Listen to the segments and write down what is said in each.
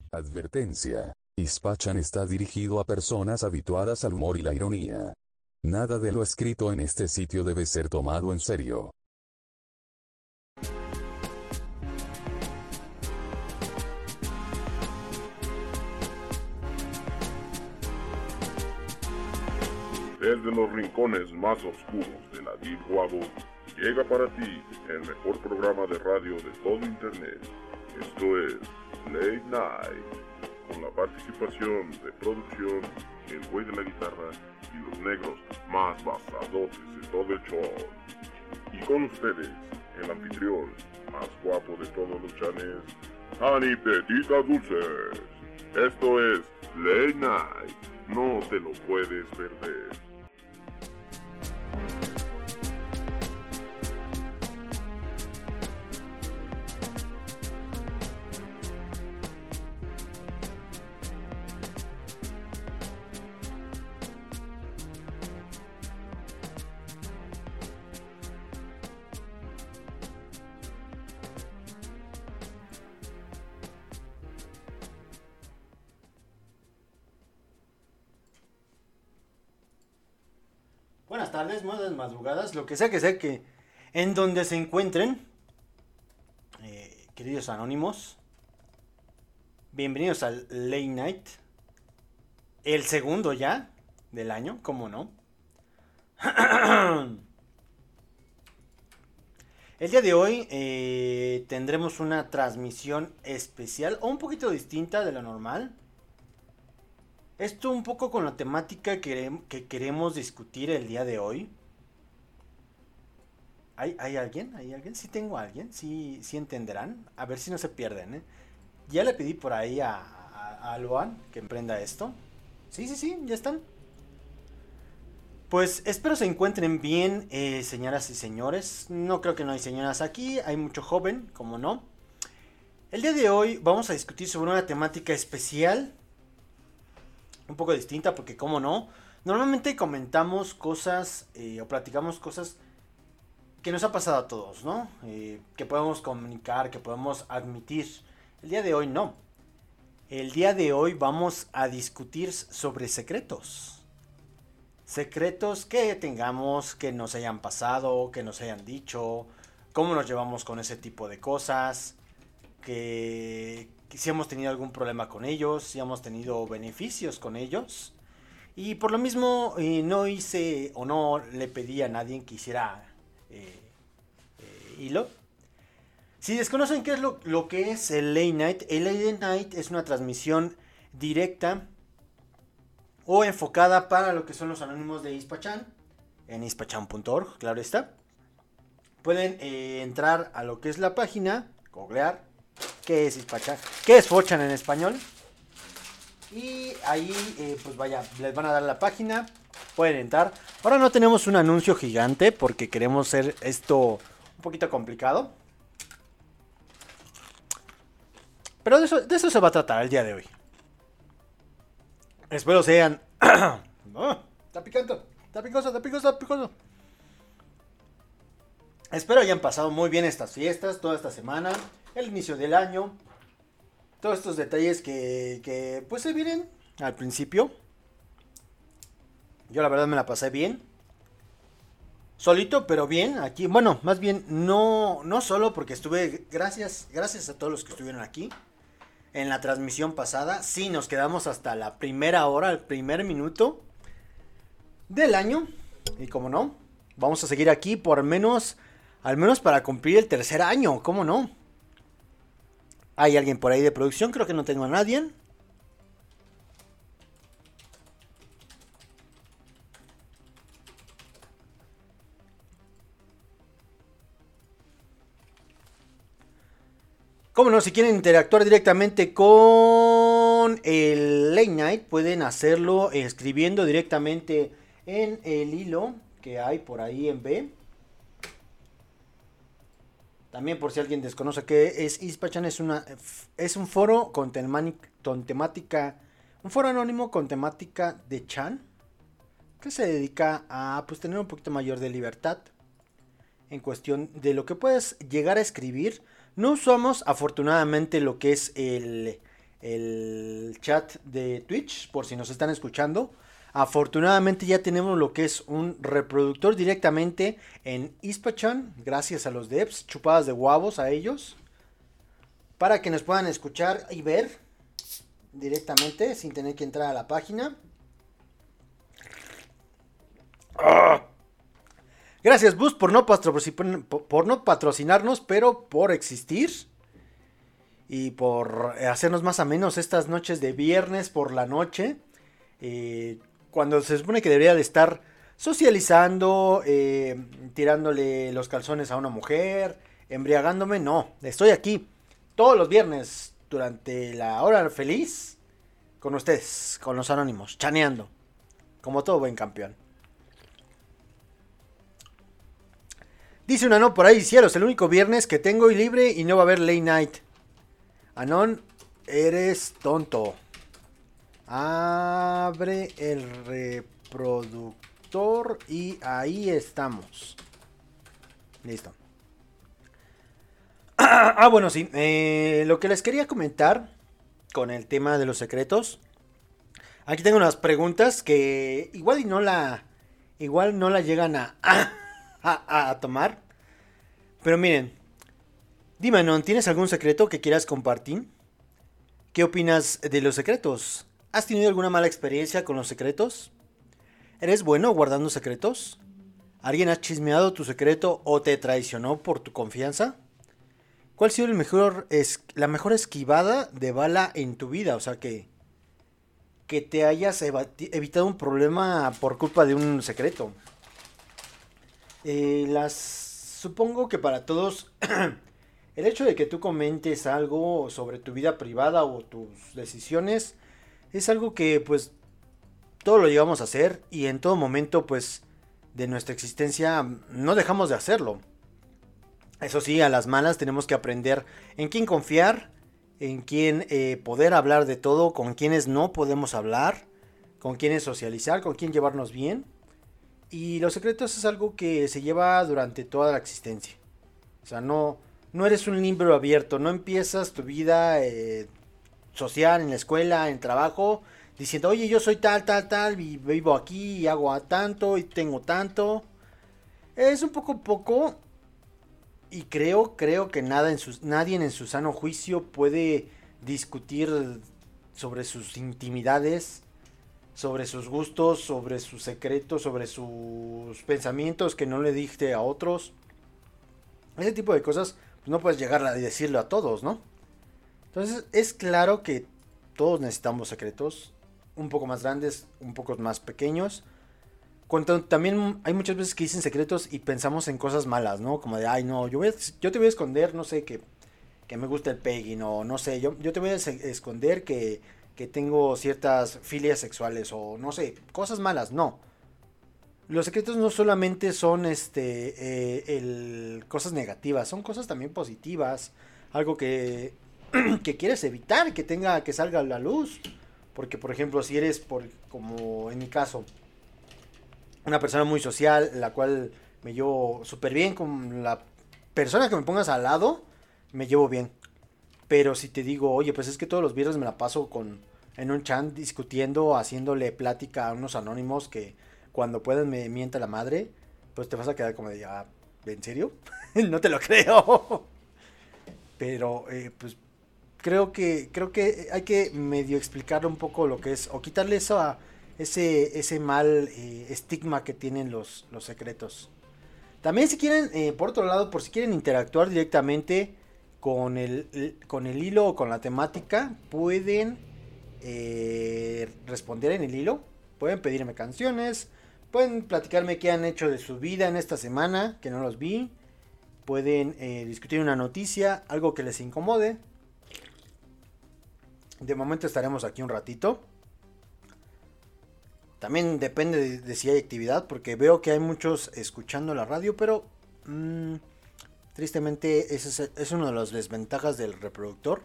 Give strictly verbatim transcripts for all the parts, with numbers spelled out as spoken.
Advertencia. Ispachan está dirigido a personas habituadas al humor y la ironía. Nada de lo escrito en este sitio debe ser tomado en serio. Desde los rincones más oscuros de la Deep Web, llega para ti el mejor programa de radio de todo Internet. Esto es Late Night, con la participación de producción, el güey de la guitarra y los negros más basadotes de todo el show. Y con ustedes, el anfitrión más guapo de todos los chanes, Ani Petita Dulces. Esto es Late Night, no te lo puedes perder. Buenas tardes, buenas madrugadas, lo que sea que sea que en donde se encuentren, eh, queridos anónimos, bienvenidos al Late Night, el segundo ya del año, ¿cómo no? El día de hoy eh, tendremos una transmisión especial o un poquito distinta de lo normal. Esto un poco con la temática que, que queremos discutir el día de hoy. ¿Hay, ¿Hay alguien? ¿Hay alguien? Sí tengo a alguien. Sí, sí entenderán. A ver si no se pierden, ¿eh? Ya le pedí por ahí a, a, a Luan que emprenda esto. Sí, sí, sí, ya están. Pues espero se encuentren bien, eh, señoras y señores. No creo que no hay señoras aquí. Hay mucho joven, como no. El día de hoy vamos a discutir sobre una temática especial. Un poco distinta porque, como no, normalmente comentamos cosas eh, o platicamos cosas que nos ha pasado a todos, ¿no? Eh, que podemos comunicar, que podemos admitir. El día de hoy no. El día de hoy vamos a discutir sobre secretos. Secretos que tengamos, que nos hayan pasado, que nos hayan dicho, cómo nos llevamos con ese tipo de cosas, que... si hemos tenido algún problema con ellos, si hemos tenido beneficios con ellos. Y por lo mismo eh, no hice o no le pedí a nadie que hiciera eh, eh, hilo. Si desconocen qué es lo, lo que es el Late Night, el Late Night es una transmisión directa o enfocada para lo que son los anónimos de Ispachan, en ispachan punto org, claro está. Pueden eh, entrar a lo que es la página, googlear qué es Ispachan, qué es Fochan en español. Y ahí, eh, pues vaya, les van a dar la página, pueden entrar. Ahora no tenemos un anuncio gigante porque queremos hacer esto un poquito complicado. Pero de eso, de eso se va a tratar el día de hoy. Espero sean... oh, está picante, está picoso, está picoso, está picoso. Espero hayan pasado muy bien estas fiestas, toda esta semana, el inicio del año. Todos estos detalles que, que pues se vienen al principio. Yo la verdad me la pasé bien. Solito, pero bien. Aquí, bueno, más bien no, no solo porque estuve, gracias, gracias a todos los que estuvieron aquí. En la transmisión pasada, sí, nos quedamos hasta la primera hora, el primer minuto del año. Y como no, vamos a seguir aquí por menos, al menos para cumplir el tercer año, ¿cómo no? ¿Hay alguien por ahí de producción? Creo que no tengo a nadie. Cómo no, si quieren interactuar directamente con el Late Night, pueden hacerlo escribiendo directamente en el hilo que hay por ahí en B. También por si alguien desconoce qué es Ispachan, es una es un foro con, con temática, un foro anónimo con temática de Chan, que se dedica a pues tener un poquito mayor de libertad en cuestión de lo que puedes llegar a escribir. No usamos afortunadamente lo que es el, el chat de Twitch, por si nos están escuchando. Afortunadamente ya tenemos lo que es un reproductor directamente en Ispachan, gracias a los devs, chupadas de guavos a ellos, para que nos puedan escuchar y ver directamente sin tener que entrar a la página. ¡Ah! Gracias Boost por no, patrocin- por no patrocinarnos, pero por existir y por hacernos más amenos estas noches de viernes por la noche, eh, cuando se supone que debería de estar socializando, eh, tirándole los calzones a una mujer, embriagándome. No, estoy aquí todos los viernes durante la hora feliz con ustedes, con los anónimos, chaneando, como todo buen campeón. Dice un Anón por ahí, cielos, el único viernes que tengo hoy libre y no va a haber late night. Anón, eres tonto. Abre el reproductor y ahí estamos. Listo. Ah, bueno, sí. Eh, lo que les quería comentar con el tema de los secretos. Aquí tengo unas preguntas que igual y no la, igual no la llegan a... A, a tomar. Pero miren, dime, ¿no? ¿Tienes algún secreto que quieras compartir? ¿Qué opinas de los secretos? ¿Has tenido alguna mala experiencia con los secretos? ¿Eres bueno guardando secretos? ¿Alguien ha chismeado tu secreto o te traicionó por tu confianza? ¿Cuál ha sido el mejor, es, la mejor esquivada de bala en tu vida? O sea, que, que te hayas evitado un problema por culpa de un secreto. Eh, las supongo que para todos el hecho de que tú comentes algo sobre tu vida privada o tus decisiones es algo que pues todo lo llegamos a hacer y en todo momento pues de nuestra existencia no dejamos de hacerlo. Eso sí, a las malas tenemos que aprender en quién confiar, en quién eh, poder hablar de todo, con quienes no podemos hablar, con quienes socializar, con quién llevarnos bien. Y los secretos es algo que se lleva durante toda la existencia. O sea, no, no eres un libro abierto. No empiezas tu vida eh, social en la escuela, en el trabajo, diciendo, oye, yo soy tal, tal, tal, y vivo aquí, y hago tanto, y tengo tanto. Es un poco poco. Y creo, creo que nada en sus, nadie en su sano juicio puede discutir sobre sus intimidades, sobre sus gustos, sobre sus secretos, sobre sus pensamientos que no le diste a otros. Ese tipo de cosas pues no puedes llegar a decirlo a todos, ¿no? Entonces es claro que todos necesitamos secretos, un poco más grandes, un poco más pequeños. Cuando también hay muchas veces que dicen secretos y pensamos en cosas malas, ¿no? Como de, ay no, yo, voy a, yo te voy a esconder, no sé, que, que me gusta el pegging, o no sé, yo, yo te voy a esconder que... que tengo ciertas filias sexuales o no sé, cosas malas, no. Los secretos no solamente son este eh, el, cosas negativas, son cosas también positivas, algo que, que quieres evitar que tenga que salga a la luz, porque por ejemplo, si eres por como en mi caso, una persona muy social, la cual me llevo súper bien con la persona que me pongas al lado, me llevo bien. Pero si te digo, oye, pues es que todos los viernes me la paso con en un chat discutiendo, haciéndole plática a unos anónimos que cuando puedan me mienta la madre, pues te vas a quedar como de, ah, ¿en serio? No te lo creo. Pero, eh, pues, creo que creo que hay que medio explicarle un poco lo que es, o quitarle eso a, ese, ese mal eh, estigma que tienen los, los secretos. También si quieren, eh, por otro lado, por si quieren interactuar directamente con el, con el hilo o con la temática, pueden eh, responder en el hilo, pueden pedirme canciones, pueden platicarme qué han hecho de su vida en esta semana, que no los vi, pueden eh, discutir una noticia, algo que les incomode. De momento estaremos aquí un ratito. También depende de, de si hay actividad, porque veo que hay muchos escuchando la radio, pero mmm, tristemente ese es, es una de las desventajas del reproductor.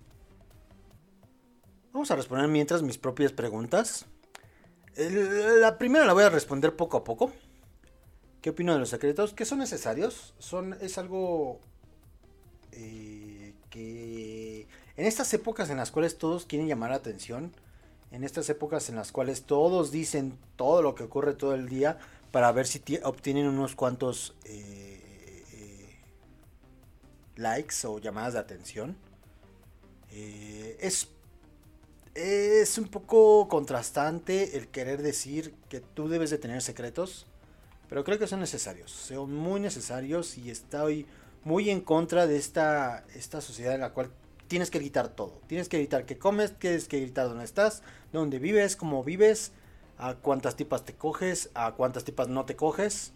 Vamos a responder mientras mis propias preguntas. El, la primera la voy a responder poco a poco. ¿Qué opino de los secretos? ¿Que son necesarios? Son, es algo eh, que En estas épocas en las cuales todos quieren llamar la atención, en estas épocas en las cuales todos dicen todo lo que ocurre todo el día para ver si obtienen unos cuantos eh, eh, likes o llamadas de atención, eh, es, es un poco contrastante el querer decir que tú debes de tener secretos, pero creo que son necesarios, son muy necesarios y estoy muy en contra de esta, esta sociedad en la cual tienes que gritar todo. Tienes que gritar qué comes, tienes que gritar dónde estás, dónde vives, cómo vives, a cuántas tipas te coges, a cuántas tipas no te coges.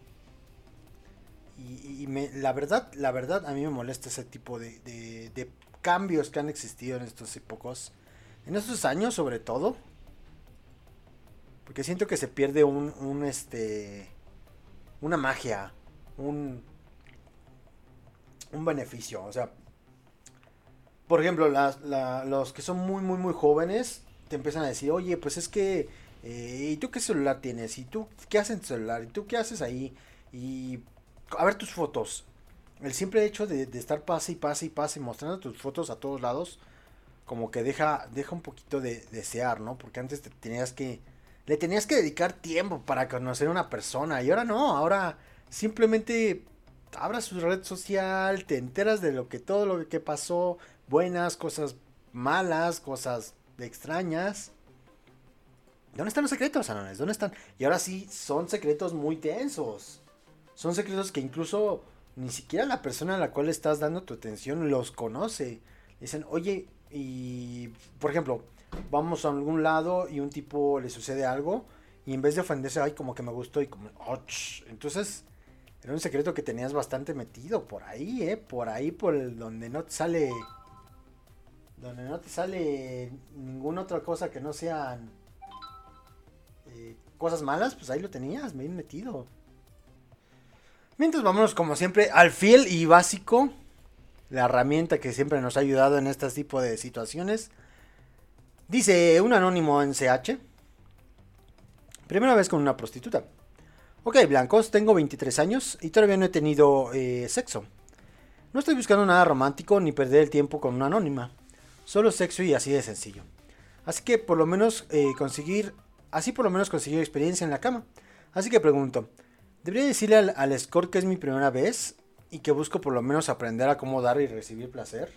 Y, y me, la verdad, la verdad, a mí me molesta ese tipo de, de, de cambios que han existido en estos épocas. En estos años, sobre todo. Porque siento que se pierde un, un este, una magia, un, un beneficio. O sea, por ejemplo, las, la, los que son muy, muy, muy jóvenes te empiezan a decir, oye, pues es que, eh, ¿y tú qué celular tienes? ¿Y tú qué haces en tu celular? ¿Y tú qué haces ahí? Y a ver tus fotos. El simple hecho de, de estar pase y pase y pase mostrando tus fotos a todos lados, como que deja, deja un poquito de desear, ¿no? Porque antes te tenías que, le tenías que dedicar tiempo para conocer a una persona y ahora no, ahora simplemente abras su red social, te enteras de lo que todo lo que pasó, buenas, cosas malas, cosas extrañas. ¿Dónde están los secretos, Anones? ¿Dónde están? Y ahora sí, son secretos muy tensos. Son secretos que incluso ni siquiera la persona a la cual estás dando tu atención los conoce. Dicen, oye, y por ejemplo, vamos a algún lado y un tipo le sucede algo y en vez de ofenderse, ay, como que me gustó y como, oh, entonces era un secreto que tenías bastante metido por ahí, eh, por ahí, por el donde no te sale, donde no te sale ninguna otra cosa que no sean eh, cosas malas, pues ahí lo tenías bien metido. Mientras vámonos como siempre al fiel y básico, la herramienta que siempre nos ha ayudado en este tipo de situaciones. Dice un anónimo en C H. Primera vez con una prostituta. Ok, blancos, tengo veintitrés años y todavía no he tenido eh, sexo. No estoy buscando nada romántico ni perder el tiempo con una anónima. Solo sexo y así de sencillo. Así que por lo menos eh, conseguir, así por lo menos conseguir experiencia en la cama. Así que pregunto, ¿debería decirle al, al escort que es mi primera vez y que busco por lo menos aprender a cómo dar y recibir placer?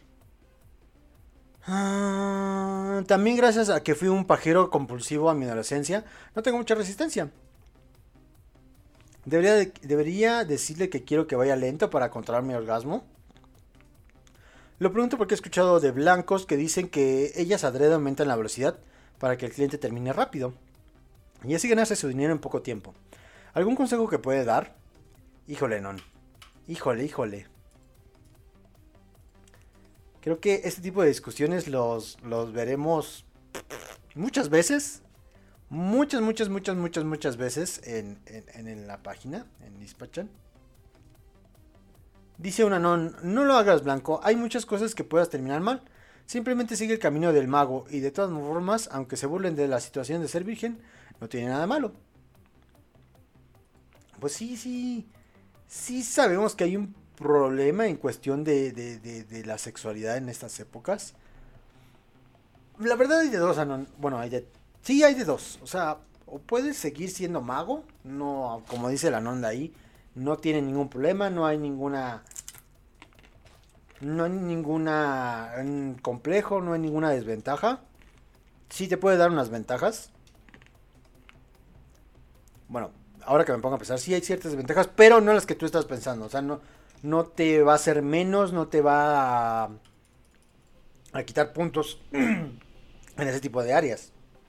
Ah, también gracias a que fui un pajero compulsivo a mi adolescencia, no tengo mucha resistencia. ¿Debería, de, ¿Debería decirle que quiero que vaya lento para controlar mi orgasmo? Lo pregunto porque he escuchado de blancos que dicen que ellas adrede aumentan la velocidad para que el cliente termine rápido y así ganarse su dinero en poco tiempo. ¿Algún consejo que puede dar? Híjole, non. Híjole, híjole. Creo que este tipo de discusiones los, los veremos muchas veces. Muchas, muchas, muchas, muchas, muchas veces en, en, en la página, en Dispatchan. Dice una non, no lo hagas, blanco. Hay muchas cosas que puedas terminar mal. Simplemente sigue el camino del mago. Y de todas formas, aunque se burlen de la situación de ser virgen, no tiene nada malo. Pues sí, sí. Sí sabemos que hay un problema en cuestión de, de, de, de la sexualidad en estas épocas. La verdad hay de dos, Anon. Bueno, hay de... Sí, hay de dos. O sea, o puedes seguir siendo mago. No, como dice la Anon de ahí. No tiene ningún problema. No hay ninguna... No hay ninguna complejo. No hay ninguna desventaja. Sí te puede dar unas ventajas. Bueno, ahora que me pongo a pensar, sí hay ciertas desventajas, pero no las que tú estás pensando. O sea, no, no te va a hacer menos, no te va a, a quitar puntos en ese tipo de áreas.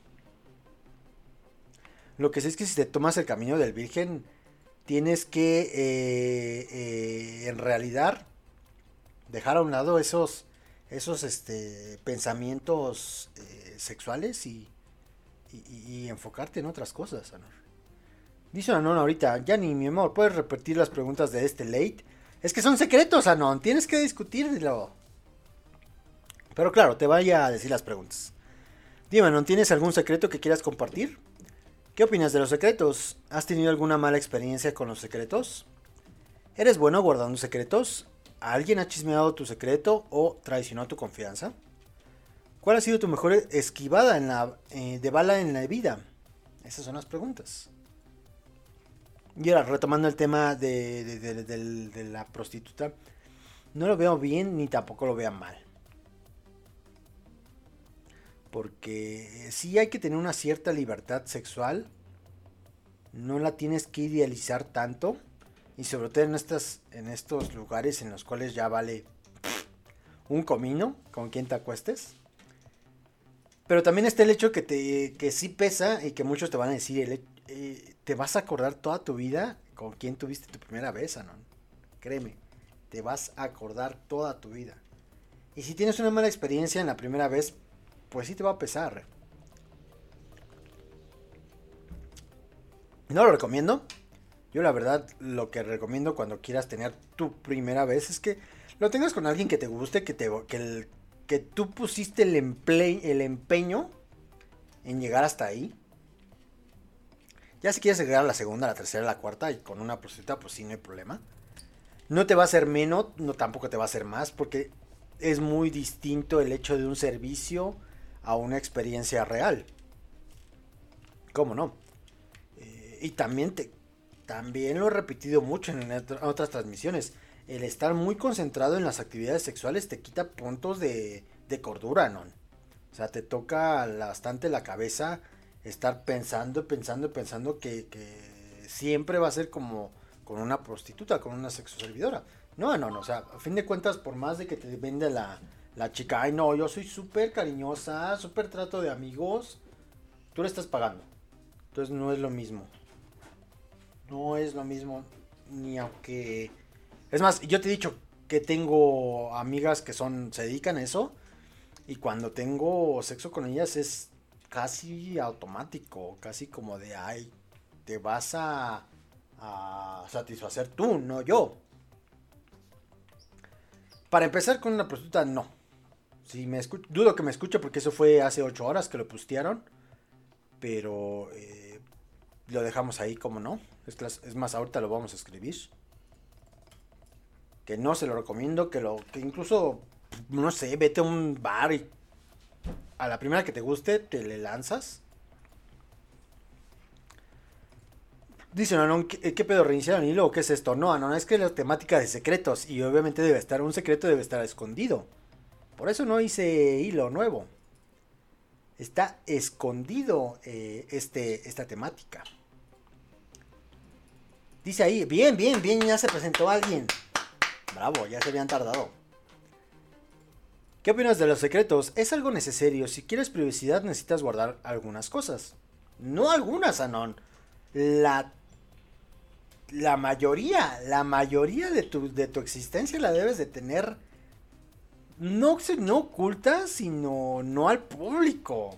Lo que sí es que si te tomas el camino del virgen, tienes que eh, eh, en realidad dejar a un lado esos, esos este, pensamientos eh, sexuales y, y, y enfocarte en otras cosas, Anor. Dice Anon ahorita, Yanni, mi amor, ¿puedes repetir las preguntas de este late? Es que son secretos, Anon, tienes que discutirlo. Pero claro, te vaya a decir las preguntas. Dime, Anon, ¿tienes algún secreto que quieras compartir? ¿Qué opinas de los secretos? ¿Has tenido alguna mala experiencia con los secretos? ¿Eres bueno guardando secretos? ¿Alguien ha chismeado tu secreto o traicionó tu confianza? ¿Cuál ha sido tu mejor esquivada en la, eh, de bala en la vida? Esas son las preguntas. Y ahora, retomando el tema de, de, de, de, de, de la prostituta, no lo veo bien ni tampoco lo veo mal. Porque sí hay que tener una cierta libertad sexual. No la tienes que idealizar tanto. Y sobre todo en, estas, en estos lugares en los cuales ya vale un comino con quien te acuestes. Pero también está el hecho que, te, que sí pesa y que muchos te van a decir, el, eh, te vas a acordar toda tu vida con quién tuviste tu primera vez, Anon. Créeme, te vas a acordar toda tu vida. Y si tienes una mala experiencia en la primera vez, pues sí te va a pesar. No lo recomiendo. Yo la verdad lo que recomiendo cuando quieras tener tu primera vez es que lo tengas con alguien que te guste, que, te, que el... que tú pusiste el, emple- el empeño en llegar hasta ahí. Ya si quieres llegar a la segunda, la tercera, la cuarta y con una prostituta, pues sí, no hay problema. No te va a hacer menos, no tampoco te va a hacer más, porque es muy distinto el hecho de un servicio a una experiencia real. ¿Cómo no? Eh, y también, te, también lo he repetido mucho en otras transmisiones. El estar muy concentrado en las actividades sexuales te quita puntos de, de cordura, ¿no? O sea, te toca bastante la cabeza estar pensando, pensando, pensando que, que siempre va a ser como con una prostituta, con una sexoservidora. No, no, no, o sea, a fin de cuentas, por más de que te vende la, la chica, ay no, yo soy súper cariñosa, súper trato de amigos, tú le estás pagando. Entonces no es lo mismo. No es lo mismo, ni aunque... Es más, yo te he dicho que tengo amigas que son se dedican a eso y cuando tengo sexo con ellas es casi automático, casi como de, ay, te vas a, a satisfacer tú, no yo. Para empezar con una prostituta, no. Si me escucho, dudo que me escuche porque eso fue hace ocho horas que lo postearon, pero eh, lo dejamos ahí como no. Es, es más, ahorita lo vamos a escribir. Que no se lo recomiendo, que lo que incluso, no sé, vete a un bar y a la primera que te guste, te le lanzas. Dice, no, no, ¿qué, ¿qué pedo? ¿Reiniciaron el hilo o qué es esto? No, no, es que la temática de secretos y obviamente debe estar, un secreto debe estar escondido. Por eso no hice hilo nuevo. Está escondido eh, este, esta temática. Dice ahí, bien, bien, bien, ya se presentó alguien. Bravo, ya se habían tardado. ¿Qué opinas de los secretos? Es algo necesario. Si quieres privacidad necesitas guardar algunas cosas. No algunas, Anon. La, la mayoría, la mayoría de tu, de tu existencia la debes de tener no, no oculta, sino no al público.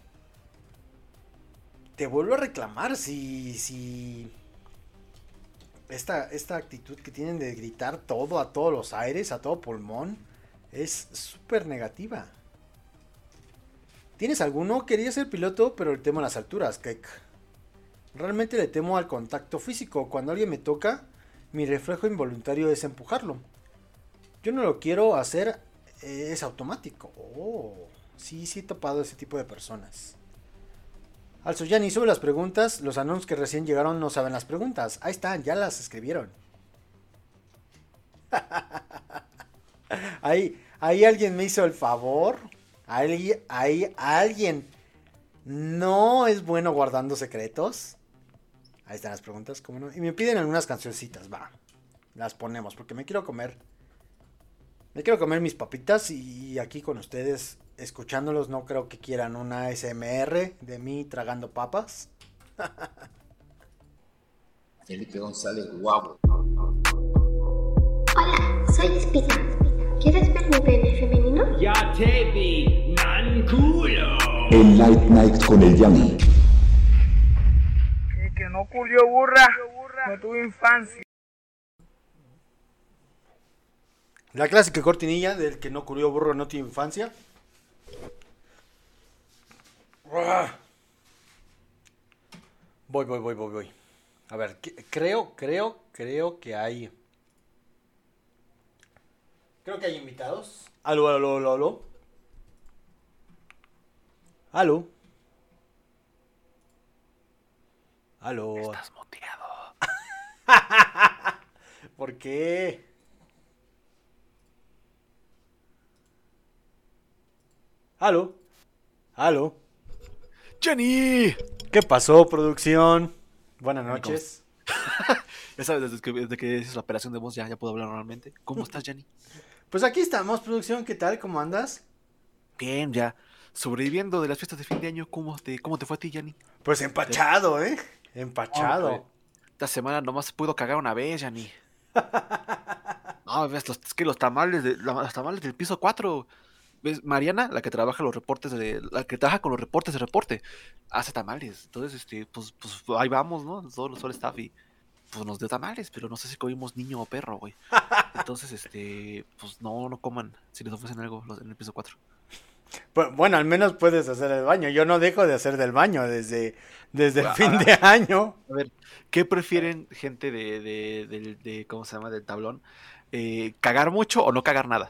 Te vuelvo a reclamar si... si esta, esta actitud que tienen de gritar todo a todos los aires, a todo pulmón, es súper negativa. ¿Tienes alguno? Quería ser piloto, pero le temo a las alturas, Kek. Realmente le temo al contacto físico. Cuando alguien me toca, mi reflejo involuntario es empujarlo. Yo no lo quiero hacer, eh, es automático. Oh, sí, sí he topado a ese tipo de personas. Alzoyani, sube las preguntas. Los anons que recién llegaron no saben las preguntas. Ahí están, ya las escribieron. Ahí, ahí alguien me hizo el favor. Ahí, ahí alguien no es bueno guardando secretos. Ahí están las preguntas, ¿cómo no? Y me piden algunas cancioncitas, va. Las ponemos porque me quiero comer. Me quiero comer mis papitas y aquí con ustedes, escuchándolos, no creo que quieran una A S M R de mí tragando papas. Felipe González, guapo. Hola, soy Espina. ¿Quieres ver mi pene femenino? Ya te vi, man culo. El Night Night con el Yanni. Que, que no culió burra, no tuve infancia. La clásica cortinilla del que no curió burro no tiene infancia. Voy, voy, voy, voy, voy. A ver, creo, creo, creo que hay... Creo que hay invitados. Aló, aló, aló, aló. ¿Aló? ¿Aló? Estás muteado. ¿Por qué? ¿Aló? ¿Aló? ¡Jenny! ¿Qué pasó, producción? Buenas noches. Ya sabes, desde que, desde que es la operación de voz ya, ya puedo hablar normalmente. ¿Cómo estás, Jenny? Pues aquí estamos, producción. ¿Qué tal? ¿Cómo andas? Bien, ya. Sobreviviendo de las fiestas de fin de año, ¿cómo te, cómo te fue a ti, Jenny? Pues empachado, ¿eh? Empachado. Oh, esta semana nomás puedo cagar una vez, Jenny. No, ves, los, es que los tamales, de, los tamales del piso cuatro. ¿Ves? Mariana, la que trabaja los reportes de, la que trabaja con los reportes de reporte, hace tamales. Entonces, este, pues, pues ahí vamos, ¿no? Todo, todo el staff y pues nos dio tamales, pero no sé si comimos niño o perro, güey. Entonces, este, pues no, no coman si les ofrecen algo los, en el piso cuatro. Pues, bueno, al menos puedes hacer el baño. Yo no dejo de hacer del baño desde, desde el Ahora, fin de año. A ver, ¿qué prefieren gente de, de, de, de ¿cómo se llama? Del tablón? Eh, ¿cagar mucho o no cagar nada?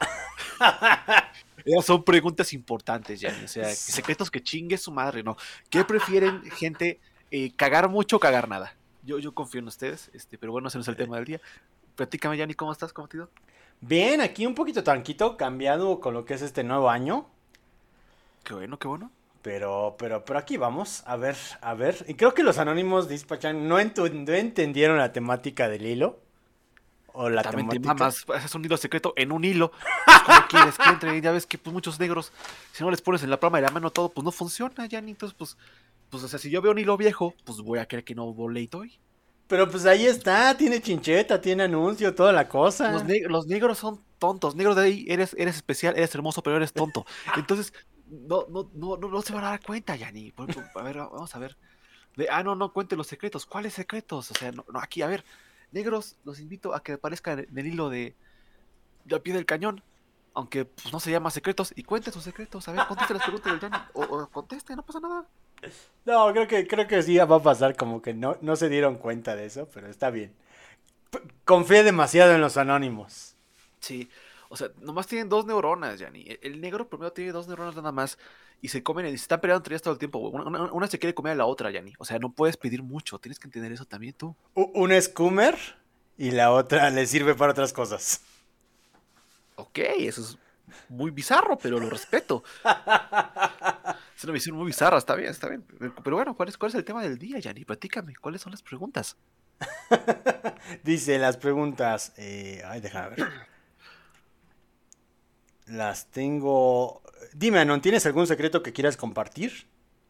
Esas son preguntas importantes, ya. O sea, secretos que chingue su madre, ¿no? ¿Qué prefieren gente? Eh, ¿cagar mucho o cagar nada? Yo, yo confío en ustedes, este, pero bueno, ese no es el tema del día. Platícame, Yanni, ¿cómo estás? ¿Cómo te ha ido? Bien, aquí un poquito tranquilo, cambiado con lo que es este nuevo año. Qué bueno, qué bueno. Pero, pero, pero aquí vamos, a ver, a ver. Y creo que los anónimos dispachan no, entu- no entendieron la temática del hilo. O la También te temática. mamas, haces un hilo secreto en un hilo. Pues, ¿cómo quieres que entre? Ya ves que pues, muchos negros, si no les pones en la palma de la mano todo, pues no funciona, Yanni. Entonces, pues, pues, o sea, si yo veo un hilo viejo, pues voy a creer que no hubo ley hoy. Pero pues ahí está, tiene chincheta, tiene anuncio, toda la cosa. Los, neg- los negros son tontos. Negros de ahí, eres, eres especial, eres hermoso, pero eres tonto. Entonces, no, no, no, no, no se van a dar cuenta, Yanni. Por- por- A ver, vamos a ver. De, ah, no, no, cuente los secretos. ¿Cuáles secretos? O sea, no, no, aquí, a ver. Negros, los invito a que aparezcan en el hilo de, de al pie del cañón. Aunque pues, no se llama secretos. Y cuenten sus secretos. A ver, conteste las preguntas del Yanni. O, o conteste, no pasa nada. No, creo que, creo que sí va a pasar, como que no, no se dieron cuenta de eso, pero está bien. P- Confié demasiado en los anónimos. Sí, o sea, nomás tienen dos neuronas, Yanni. El, el negro primero tiene dos neuronas nada más. Y se comen, y se están peleando entre ellas todo el tiempo, güey. Una, una, una se quiere comer a la otra, Yanni. O sea, no puedes pedir mucho. Tienes que entender eso también tú. U- Una es Coomer y la otra le sirve para otras cosas. Ok, eso es muy bizarro, pero lo respeto. Es una visión muy bizarra, está bien, está bien. Pero bueno, ¿cuál es, cuál es el tema del día, Yanni? Platícame, ¿cuáles son las preguntas? Dice las preguntas. Eh, ay, déjame ver. Las tengo. Dime, Anon, ¿tienes algún secreto que quieras compartir?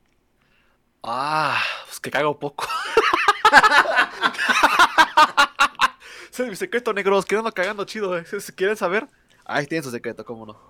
Ah, pues que cago poco. Ese es mi secreto, negros, que ando cagando chido. eh. Si quieren saber, ahí tienen su secreto, cómo no.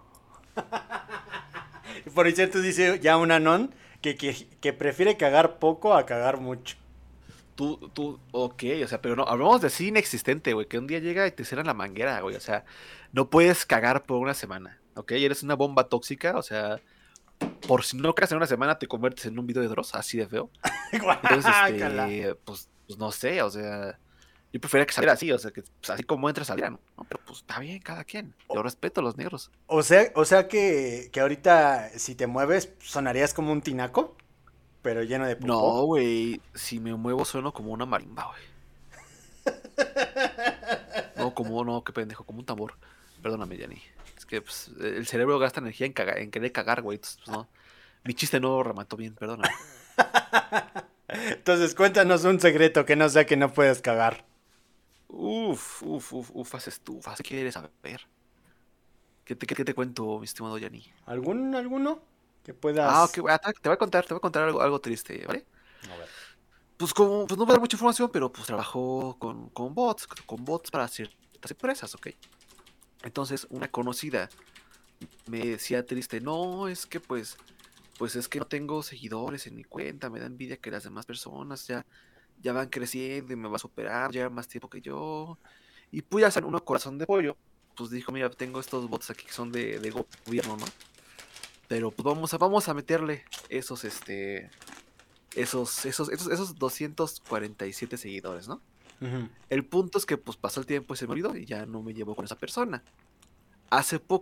Por cierto, dice ya un Anon que, que, que prefiere cagar poco a cagar mucho. Tú, tú, ok, o sea, pero no, hablamos de sí inexistente, güey, que un día llega y te cierran la manguera, güey, o sea, no puedes cagar por una semana, ok, eres una bomba tóxica, o sea, por si no cagas en una semana te conviertes en un video de Dross, así de feo. Entonces, Guácala. este, pues, pues no sé, o sea, yo preferiría que saliera así, o sea, que pues, así como entra saliera, ¿no? No, pero pues está bien, cada quien, yo respeto a los negros. O sea, o sea que, que ahorita si te mueves sonarías como un tinaco, pero lleno de popó. No, güey, si me muevo sueno como una marimba, güey. No, como, no, qué pendejo, como un tambor. Perdóname, Yanni. Es que pues, el cerebro gasta energía en, cagar, en querer cagar, güey. Entonces, pues, no. Mi chiste no remató bien, perdóname. Entonces cuéntanos un secreto que no sea que no puedes cagar. Uf, uf, uf, uf, haces tú, ¿qué quieres saber? ¿Qué te, qué, qué te cuento, mi estimado Yanni? ¿Algún, alguno que puedas? Ah, ok, ah, te voy a contar, te voy a contar algo, algo triste, ¿vale? A ver. Pues como, pues no voy a dar mucha información, pero pues trabajó con, con bots, con bots para ciertas empresas, ¿ok? Entonces, una conocida me decía triste, no, es que pues, pues es que no tengo seguidores en mi cuenta, me da envidia que las demás personas ya, ya van creciendo y me va a superar, llevan más tiempo que yo. Y pues ya uno corazón de pollo, pues dijo, mira, tengo estos bots aquí que son de, de gobierno, ¿no? Pero pues vamos a, vamos a meterle esos, este, esos, esos, esos, esos doscientos cuarenta y siete seguidores, ¿no? Ujú. El punto es que pues pasó el tiempo y se me olvidó y ya no me llevo con esa persona. Hace poco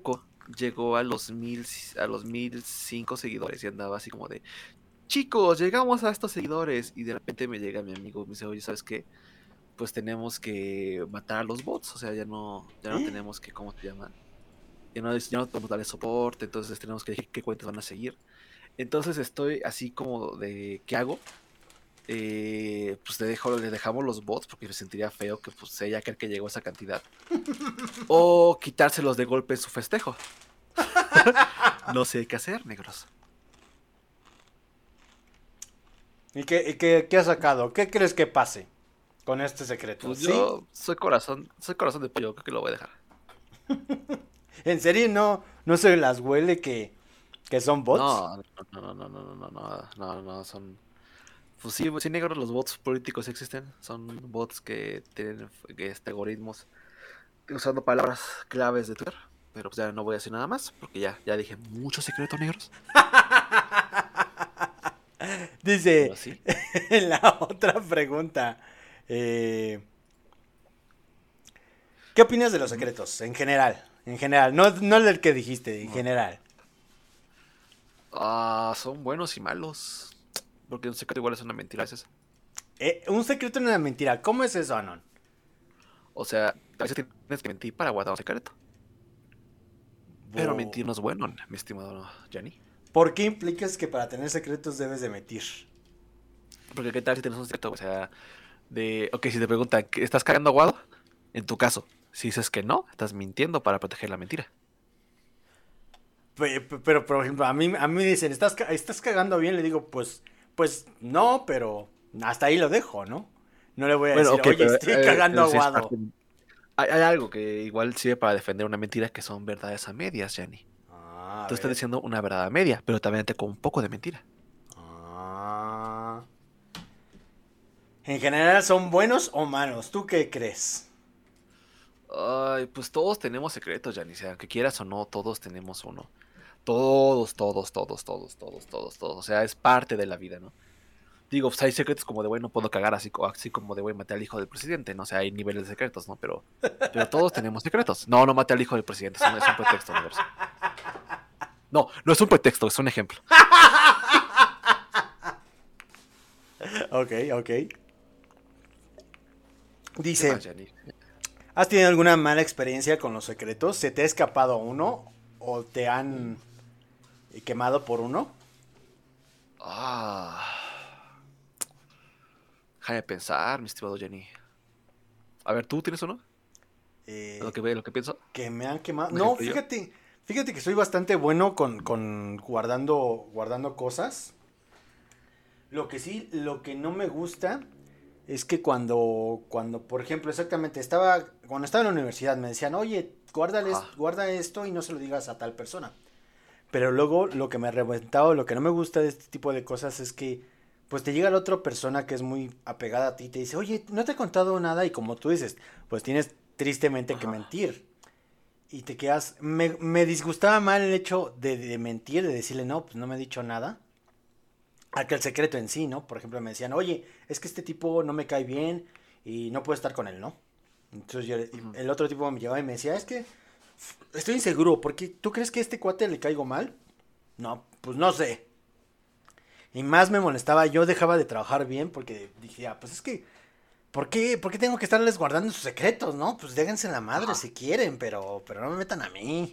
llegó a los mil, a los mil cinco seguidores y andaba así como de, chicos, llegamos a estos seguidores. Y de repente me llega mi amigo y me dice, oye, ¿sabes qué? Pues tenemos que matar a los bots, o sea, ya no, ya no ¿Eh? tenemos que, ¿cómo se llama? Ya no, ya no podemos darle soporte, entonces tenemos que elegir qué cuentas van a seguir. Entonces estoy así como de, ¿qué hago? Eh, pues le, dejo, le dejamos los bots porque me sentiría feo que pues ella cree que llegó a esa cantidad. O quitárselos de golpe en su festejo. No sé qué hacer, negros. ¿Y qué, y qué, qué has sacado? ¿Qué crees que pase con este secreto? Pues ¿Sí? yo soy corazón, soy corazón de pollo, creo que lo voy a dejar. ¿En serio no, no se las huele que, que son bots? No, no, no, no, no, no, no, no, no, no, son... Pues sí, sí, negros, los bots políticos existen. Son bots que tienen este, algoritmos usando palabras claves de Twitter. Pero pues ya no voy a decir nada más porque ya, ya dije muchos secretos negros. Dice, Pero sí. la otra pregunta, eh, ¿qué opinas de los secretos en general? En general, no, no del que dijiste, en general. Ah, son buenos y malos. Porque un secreto igual es una mentira, es eso. Eh, un secreto no es una mentira. ¿Cómo es eso, Anon? O sea, a veces tienes que mentir para guardar un secreto. Pero Bo- mentir no es bueno, mi estimado Jenny. ¿Por qué implicas que para tener secretos debes de mentir? Porque qué tal si tienes un secreto, o sea, de... Ok, si te preguntan, ¿qué- ¿estás cagando aguado? En tu caso, si dices que no, estás mintiendo para proteger la mentira. Pe- pe- Pero, por ejemplo, a mí, a mí me dicen, ¿estás, ca- ¿estás cagando bien? Le digo, pues, pues no, pero hasta ahí lo dejo, ¿no? No le voy a Bueno, decir, ok, oye, pero, estoy eh, cagando pero sí es aguado. parte- Hay, hay algo que igual sirve para defender una mentira que son verdades a medias, Jenny. Ah, a Tú estás ver. diciendo una verdad a media, pero también te con un poco de mentira. Ah. En general, ¿son buenos o malos? ¿Tú qué crees? Ay, pues todos tenemos secretos, Jenny, sea que quieras o no, todos tenemos uno. Todos, todos, todos, todos, todos, todos, todos. O sea, es parte de la vida, ¿no? Digo, pues hay secretos como de, güey, no puedo cagar, así, co- así como de, güey, maté al hijo del presidente, ¿no? O sea, hay niveles de secretos, ¿no? Pero, pero todos tenemos secretos. No, no maté al hijo del presidente, eso no es un pretexto, universo. No, no es un pretexto, es un ejemplo. Ok, ok. ¿Qué Dice, más, Jenny? ¿has tenido alguna mala experiencia con los secretos? ¿Se te ha escapado uno? ¿O te han quemado por uno? Ah. Déjame pensar, mi estimado Jenny. A ver, ¿tú tienes uno? Eh, Lo que, ve- lo que pienso. que me han quemado. ¿Un No, ejemplillo? fíjate, fíjate que soy bastante bueno con, con guardando, guardando cosas. Lo que sí, lo que no me gusta es que cuando, cuando, por ejemplo, exactamente, estaba, cuando estaba en la universidad me decían, oye, guárdale, Ajá. guarda esto y no se lo digas a tal persona. Pero luego lo que me ha reventado, lo que no me gusta de este tipo de cosas es que, pues te llega la otra persona que es muy apegada a ti y te dice, oye, no te he contado nada y como tú dices, pues tienes tristemente que Ajá. mentir. Y te quedas, me, me disgustaba mal el hecho de, de mentir, de decirle, no, pues no me he dicho nada. A que el secreto en sí, ¿no? Por ejemplo, me decían, oye, es que este tipo no me cae bien y no puedo estar con él, ¿no? Entonces yo, Ujú. el otro tipo me llevaba y me decía, es que estoy inseguro, porque ¿tú crees que a este cuate le caigo mal? No, pues no sé. Y más me molestaba, yo dejaba de trabajar bien porque dije, ah, pues es que, ¿por qué, ¿por qué tengo que estarles guardando sus secretos, no? Pues déjense en la madre Ajá. si quieren, pero, pero no me metan a mí.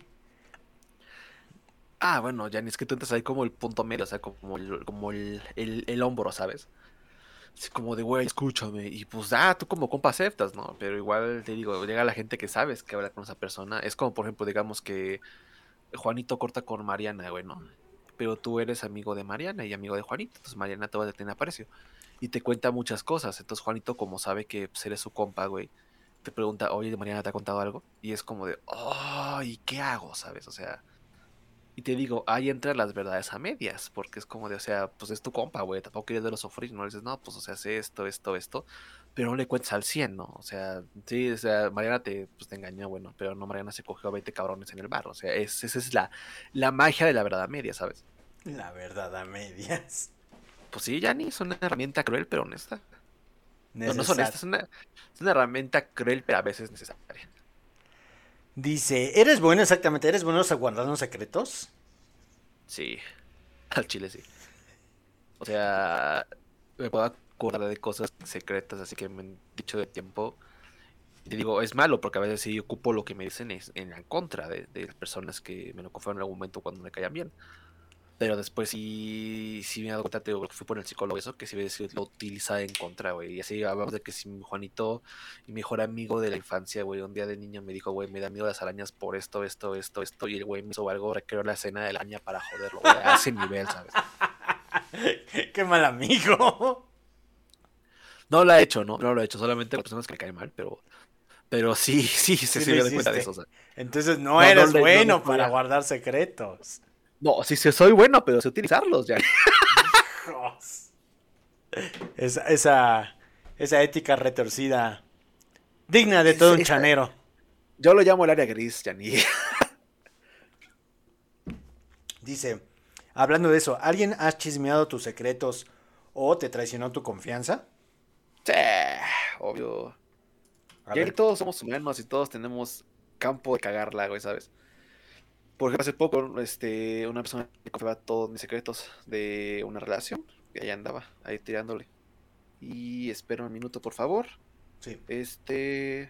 Ah, bueno, Jenny, es que tú entras ahí como el punto medio, o sea, como el, como el, el, el hombro, ¿sabes? Así como de, güey, escúchame. Y pues, ah, tú como compa aceptas, ¿no? Pero igual te digo, llega la gente que sabes que habla con esa persona. Es como, por ejemplo, digamos que Juanito corta con Mariana, güey, ¿no? Pero tú eres amigo de Mariana y amigo de Juanito. Entonces Mariana te va a tener aprecio. Y te cuenta muchas cosas. Entonces Juanito, como sabe que pues, eres su compa, güey, te pregunta, oye, Mariana te ha contado algo. Y es como de, ay, ¿qué hago? ¿Sabes? O sea. Y te digo, ahí entran las verdades a medias, porque es como de, o sea, pues es tu compa, güey, tampoco quieres verlo sufrir, no le dices, no, pues, o sea, hace esto, esto, esto, pero no le cuentas al cien, ¿no? O sea, sí, o sea, Mariana te, pues, te engañó, bueno, pero no, Mariana se cogió a veinte cabrones en el bar, o sea, es, esa es la, la magia de la verdad a media, ¿sabes? La verdad a medias. Pues sí, Yanni, es una herramienta cruel, pero honesta. No, no es Necesario. honesta, es una, es una herramienta cruel, pero a veces necesaria. Dice, ¿eres bueno exactamente? ¿Eres bueno guardando secretos? Sí, al chile sí. O sea, me puedo acordar de cosas secretas, así que me han dicho de tiempo. Y digo, es malo, porque a veces sí ocupo lo que me dicen es en la contra de, de las personas que me lo confirman en algún momento cuando me caían bien. Pero después sí, sí me he dado cuenta, te digo, que fui por el psicólogo eso, que sí lo utiliza en contra, güey. Y así hablamos de que si mi Juanito, mi mejor amigo de la infancia, güey, un día de niño me dijo, güey, me da miedo las arañas por esto, esto, esto, esto. Y el güey me hizo algo, recreó la escena de la araña para joderlo, güey, a ese nivel, ¿sabes? Qué mal amigo. No lo ha hecho, no, no lo ha hecho, solamente las personas que me caen mal, pero... Pero sí, sí, se Sí sí lo me doy cuenta de hiciste. eso. O sea. Entonces no, No, eres no le- no bueno le para podía. guardar secretos. No, sí, sí soy bueno, pero sé utilizarlos ya. Esa, esa, esa ética retorcida, digna de Es- todo un esa- chanero. Yo lo llamo el área gris, Yanni. Dice, hablando de eso, ¿alguien ha chismeado tus secretos o te traicionó tu confianza? Sí, obvio. A Y ahí ver, todos somos humanos y todos tenemos campo de cagarla, güey, ¿sabes? Por ejemplo, hace poco, este, una persona me confiaba todos mis secretos de una relación, y ahí andaba, ahí tirándole. Y espera un minuto, por favor. sí. Este...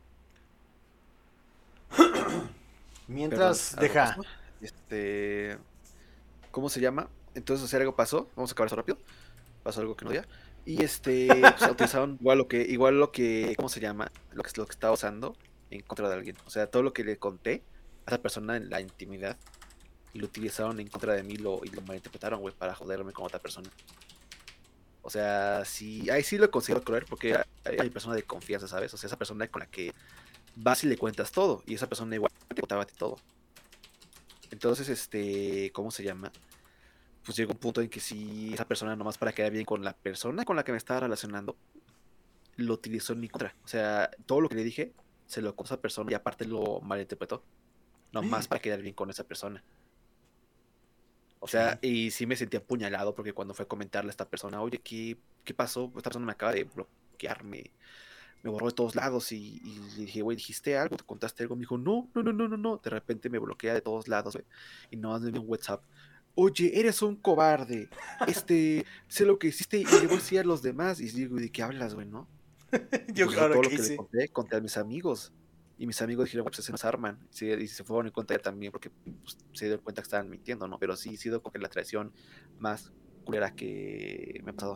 Mientras, perdón, algo deja. pasó. Este... ¿Cómo se llama? Entonces, o sea, algo pasó. Vamos a acabar eso rápido. Pasó algo que no ya. Y este, pues, utilizaron igual lo que, igual lo que, ¿cómo se llama? Lo que, lo que estaba usando en contra de alguien. O sea, todo lo que le conté a esa persona en la intimidad y lo utilizaron en contra de mí lo, y lo malinterpretaron, güey, para joderme con otra persona. O sea, sí, ahí sí lo considero cruel porque hay, hay persona de confianza, ¿sabes? O sea, esa persona con la que vas y le cuentas todo y esa persona igual te contaba a ti todo. Entonces, este, ¿cómo se llama? Pues llegó un punto en que si esa persona nomás para quedar bien con la persona con la que me estaba relacionando, lo utilizó en mi contra. O sea, todo lo que le dije se lo contó a esa persona y aparte lo malinterpretó. Nomás para quedar bien con esa persona. O sea, y sí me sentí apuñalado porque cuando fue a comentarle a esta persona, oye, ¿qué, qué pasó? Esta persona me acaba de bloquear, me, me borró de todos lados y, y le dije, güey, ¿dijiste algo? ¿Te contaste algo? Me dijo, no, no, no, no, no, no. De repente me bloquea de todos lados, güey. Y nomás me dio un WhatsApp. Oye, eres un cobarde. Este, sé lo que hiciste y le voy a decir a los demás. Y digo, ¿de qué hablas, güey, no? Yo Pues, claro todo que lo que hice. le conté, conté a mis amigos. Y mis amigos dijeron, pues se nos arman. Y se, y se fueron en cuenta también porque pues, se dieron cuenta que estaban mintiendo, ¿no? Pero sí, ha sido como que la traición más culera que me ha pasado.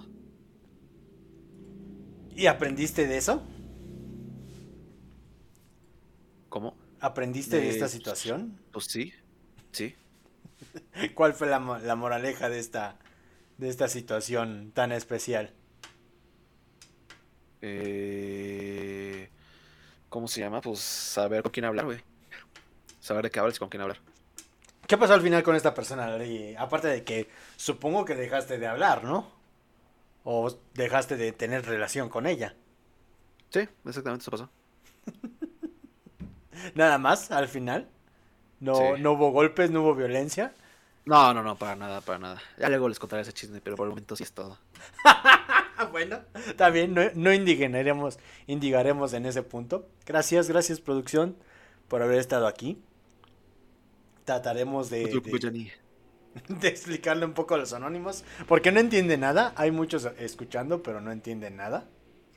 ¿Y aprendiste de eso? ¿Cómo? ¿Aprendiste de Eh, esta situación? Pues sí, sí. ¿Cuál fue la, mo- la moraleja de esta, de esta situación tan especial? Eh, ¿Cómo se llama? Pues saber con quién hablar, güey. Saber de qué hablas y con quién hablar. ¿Qué pasó al final con esta persona? Y aparte de que supongo que dejaste de hablar, ¿no? O dejaste de tener relación con ella. Sí, exactamente eso pasó. Nada más, al final. No, Sí. no hubo golpes, no hubo violencia. No, no, no, para nada, para nada. Ya luego les contaré ese chisme, pero por el momento sí es todo. Ah, bueno, está bien, no, no indignaremos, indigaremos en ese punto. Gracias, gracias producción por haber estado aquí. Trataremos de, No te preocupes, de, Gianni. de explicarle un poco a los anónimos, porque no entiende nada. Hay muchos escuchando, pero no entienden nada.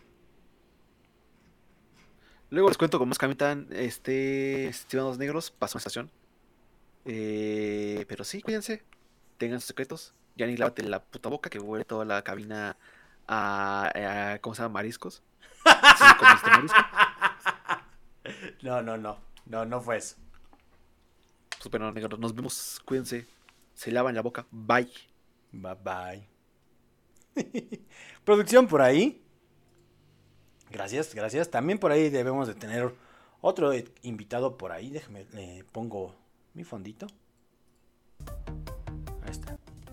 Luego les cuento cómo es Camitan, este, estimados negros, pasó una estación. Eh, pero sí, cuídense, tengan sus secretos. Gianni, lávate la puta boca que huele toda la cabina a, a ¿cómo se llama? Mariscos. ¿Sí comiste marisco? No, no, no, no, no fue eso. Super no, negros, nos vemos, cuídense, se lavan la boca, bye. Bye bye. Producción por ahí. Gracias, gracias. También por ahí debemos de tener otro invitado por ahí. Déjame, le pongo mi fondito. Ahí está.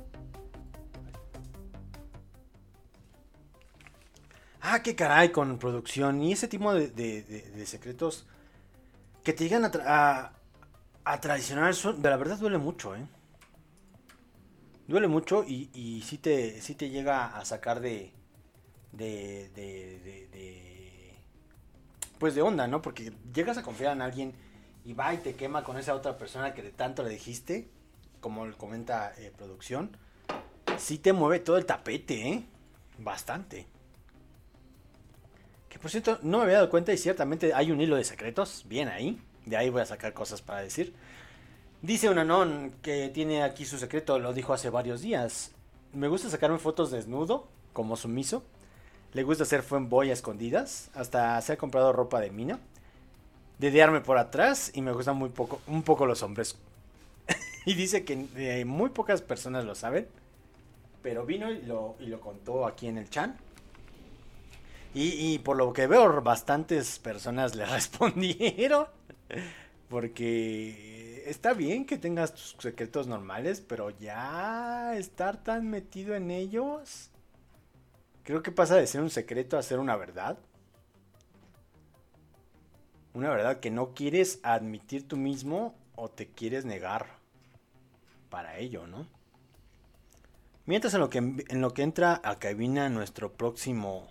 Ah, qué caray con producción. Y ese tipo de, de, de, de secretos que te llegan a, tra a, a traicionar, son, de la verdad duele mucho, ¿eh? Duele mucho y, y sí, te, sí te llega a sacar de, de, de, de, de, pues de onda, ¿no? Porque llegas a confiar en alguien y va y te quema con esa otra persona que de tanto le dijiste, como comenta eh, producción, sí te mueve todo el tapete, ¿eh? Bastante. Que por cierto, no me había dado cuenta y ciertamente hay un hilo de secretos, bien ahí, de ahí voy a sacar cosas para decir. Dice un anón que tiene aquí su secreto, lo dijo hace varios días. Me gusta sacarme fotos desnudo, como sumiso. Le gusta hacer fanboy a escondidas, hasta se ha comprado ropa de mina. Dedearme por atrás y me gustan muy poco, un poco los hombres. Y dice que eh, muy pocas personas lo saben, pero vino y lo, y lo contó aquí en el chan. Y, y por lo que veo, bastantes personas le respondieron. Porque está bien que tengas tus secretos normales, pero ya estar tan metido en ellos, creo que pasa de ser un secreto a ser una verdad. Una verdad que no quieres admitir tú mismo o te quieres negar para ello, ¿no? Mientras en lo que, en lo que entra a cabina nuestro próximo...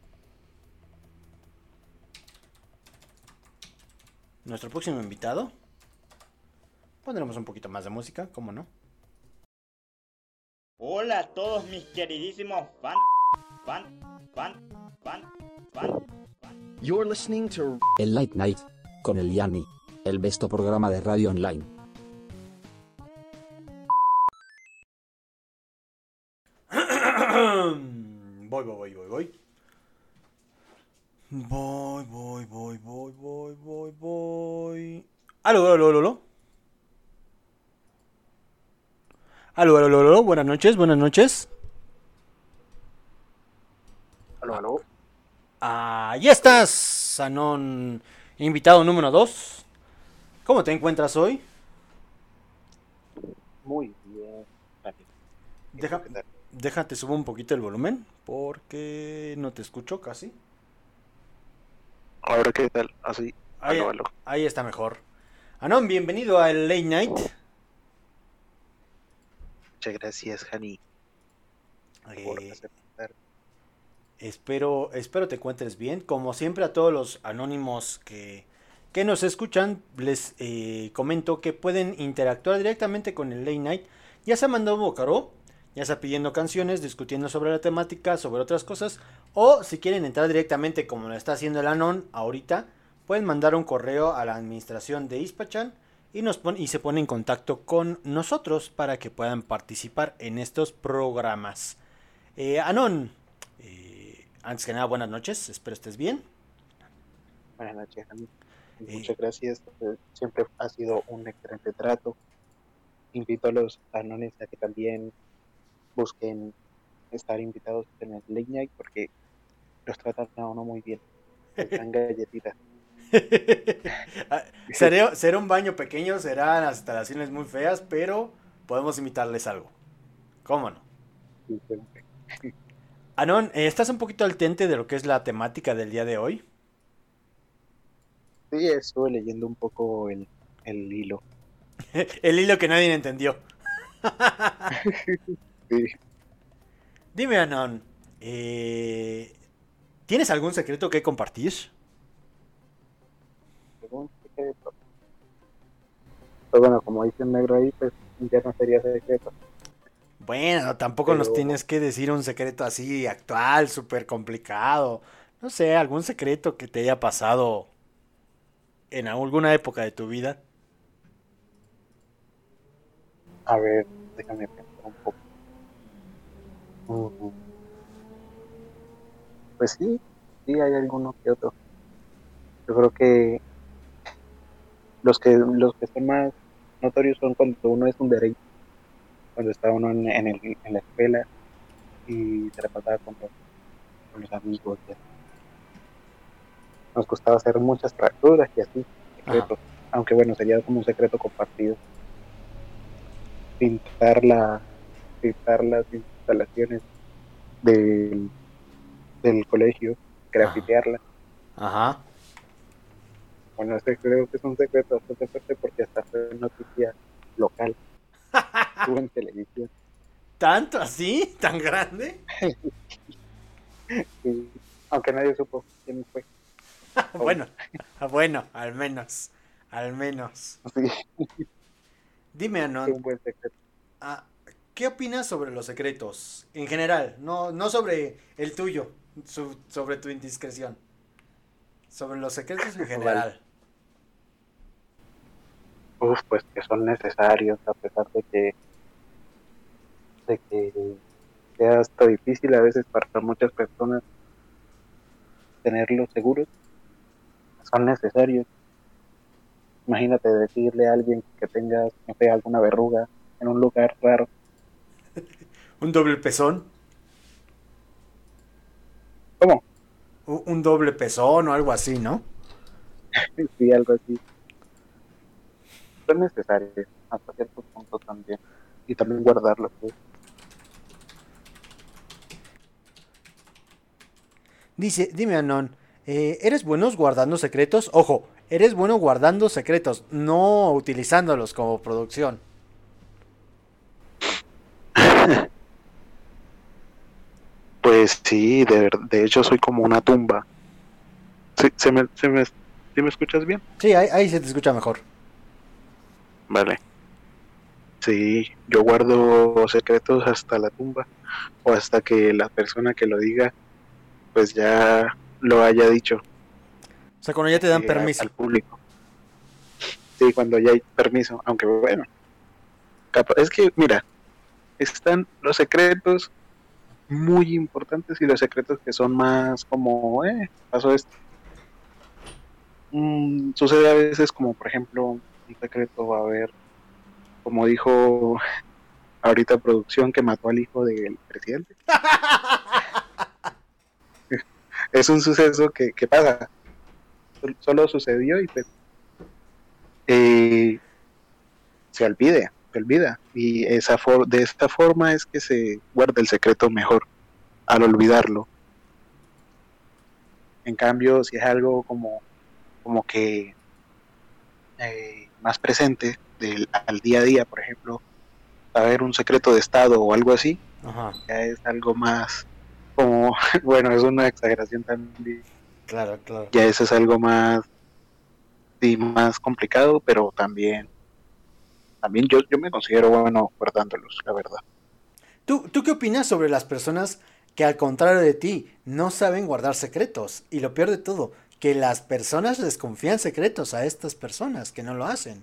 Nuestro próximo invitado. Pondremos un poquito más de música, ¿cómo no? Hola a todos mis queridísimos fan, fan, fan, fan, fan. You're listening to El Late Night, con el Yanni, el besto programa de radio online. Voy, voy, voy, voy, voy. Voy, voy, voy, voy, voy, voy, voy. Aló, aló, aló, aló. Aló, aló, aló, aló. Buenas noches, buenas noches. Aló, aló. Ahí estás, Anón, invitado número dos. ¿Cómo te encuentras hoy? Muy bien. Deja, déjate subo un poquito el volumen porque no te escucho casi. Ahora, ¿qué tal? Así. Ahí, aló, aló. Ahí está mejor. Anón, bienvenido al Late Night. Muchas gracias, Hani. Eh, espero, espero te encuentres bien. Como siempre, a todos los anónimos que, que nos escuchan, les eh, comento que pueden interactuar directamente con el Late Night. Ya sea mandando Bocaró, ya sea pidiendo canciones, discutiendo sobre la temática, sobre otras cosas, o si quieren entrar directamente como lo está haciendo el Anón ahorita, pueden mandar un correo a la administración de Ispachan y, nos pon- y se pone en contacto con nosotros para que puedan participar en estos programas. Eh, Anón, eh, antes que nada, buenas noches, espero estés bien. Buenas noches, Hani. Eh, Muchas gracias. eh, Siempre ha sido un excelente trato. Invito a los anones a que también busquen estar invitados en el Late Night porque los tratan a uno muy bien. Les dan galletitas. será, será un baño pequeño, serán las instalaciones muy feas, pero podemos invitarles algo. ¿Cómo no? Sí, sí. Anón, eh, ¿estás un poquito al tente de lo que es la temática del día de hoy? Sí, estuve leyendo un poco el, el hilo. El hilo que nadie entendió. Sí. Dime, Anón, eh, ¿tienes algún secreto que compartir? Algún secreto. Pues bueno, como dice el negro ahí, pues ya no sería secreto. Bueno, tampoco Pero- nos tienes que decir un secreto así actual, súper complicado. No sé, algún secreto que te haya pasado en alguna época de tu vida. A ver, déjame pensar un poco. Mm, Pues sí, sí hay alguno que otro. Yo creo que los que los que son más notorios son cuando uno es un derecho, cuando está uno en, en, el, en la escuela y se la pasaba con los, con los amigos. Y así. Nos gustaba hacer muchas travesuras y así, secretos. Aunque bueno, sería como un secreto compartido. Pintar la pintar las instalaciones del, del colegio, grafitearlas. Ajá. Bueno, este creo que es un secreto bastante fuerte porque hasta fue noticia local. Estuvo en televisión. ¿Tanto así? ¿Tan grande? Sí, aunque nadie supo quién fue. Bueno, bueno, al menos. Al menos. Sí. Dime, Anon. Un buen secreto. Ah, ¿qué opinas sobre los secretos? En general, no, no sobre el tuyo, su- sobre tu indiscreción. Sobre los secretos en general. Uf, pues que son necesarios, a pesar de que de que sea hasta difícil a veces para muchas personas tenerlos seguros, son necesarios. Imagínate decirle a alguien que tengas, no sé, alguna verruga en un lugar raro. ¿Un doble pezón? ¿Cómo? U- Un doble pezón o algo así, ¿no? Sí, algo así. Son necesarios hasta cierto punto también. Y también guardarlos. ¿Sí? Dice, dime, Anon, eh, ¿eres bueno guardando secretos? Ojo, eres bueno guardando secretos, no utilizándolos como producción. Pues sí, de, ver- de hecho soy como una tumba. ¿Sí, se me, se me, ¿sí me escuchas bien? Sí, ahí, ahí se te escucha mejor. Vale. Sí, yo guardo secretos hasta la tumba o hasta que la persona que lo diga pues ya lo haya dicho. O sea, cuando ya te dan eh, permiso. Al público. Sí, cuando ya hay permiso, aunque bueno. Capa- es que, mira, están los secretos muy importantes y los secretos que son más como, eh, pasó esto. Mm, sucede a veces como, por ejemplo, un secreto, a ver, como dijo ahorita producción que mató al hijo del presidente. Es un suceso que, que pasa, Sol- solo sucedió y pues eh, se olvida, se olvida. Y esa for- de esta forma es que se guarda el secreto mejor, al olvidarlo. En cambio, si es algo como, como que eh, más presente del, al día a día, por ejemplo, saber un secreto de Estado o algo así, Ajá, ya es algo más como, bueno, es una exageración también, claro, claro. ya eso es algo más, sí, más complicado, pero también, también yo, yo me considero bueno guardándolos, la verdad. ¿Tú, ¿Tú qué opinas sobre las personas que al contrario de ti no saben guardar secretos? Y lo peor de todo, que las personas les confían secretos a estas personas que no lo hacen.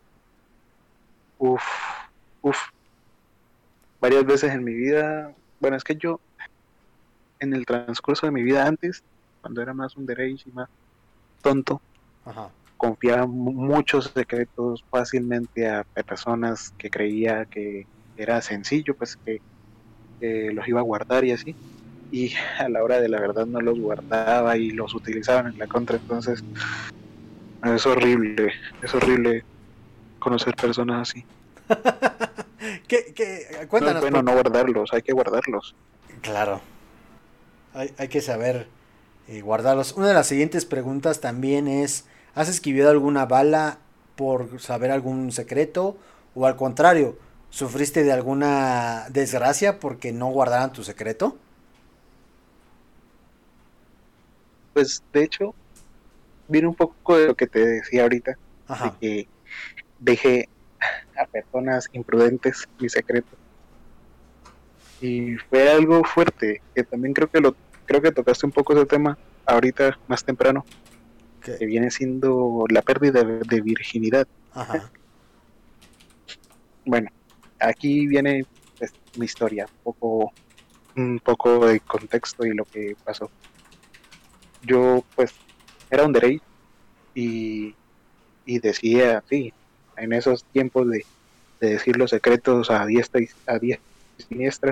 Uf, uf, varias veces en mi vida, bueno, es que yo, en el transcurso de mi vida antes, cuando era más underage y más tonto, Ajá. confiaba mu- muchos secretos fácilmente a personas que creía que era sencillo, pues que, que los iba a guardar y así. Y a la hora de la verdad no los guardaba y los utilizaban en la contra. Entonces es horrible, es horrible conocer personas así. ¿Qué, qué? No es Cuéntanos. bueno por- no guardarlos, hay que guardarlos. Claro. Hay, hay que saber eh, guardarlos. Una de las siguientes preguntas también es, ¿has esquivido alguna bala por saber algún secreto? O al contrario, ¿sufriste de alguna desgracia porque no guardaran tu secreto? Pues de hecho, viene un poco de lo que te decía ahorita, Ajá. de que dejé a personas imprudentes mi secreto. Y fue algo fuerte, que también creo que lo creo que tocaste un poco ese tema ahorita más temprano, ¿Qué? que viene siendo la pérdida de, de virginidad. Ajá. Bueno, aquí viene pues, mi historia, un poco, un poco de contexto y lo que pasó. Yo pues era underage y, y decía, sí, en esos tiempos de, de decir los secretos a diestra y a diestra y siniestra,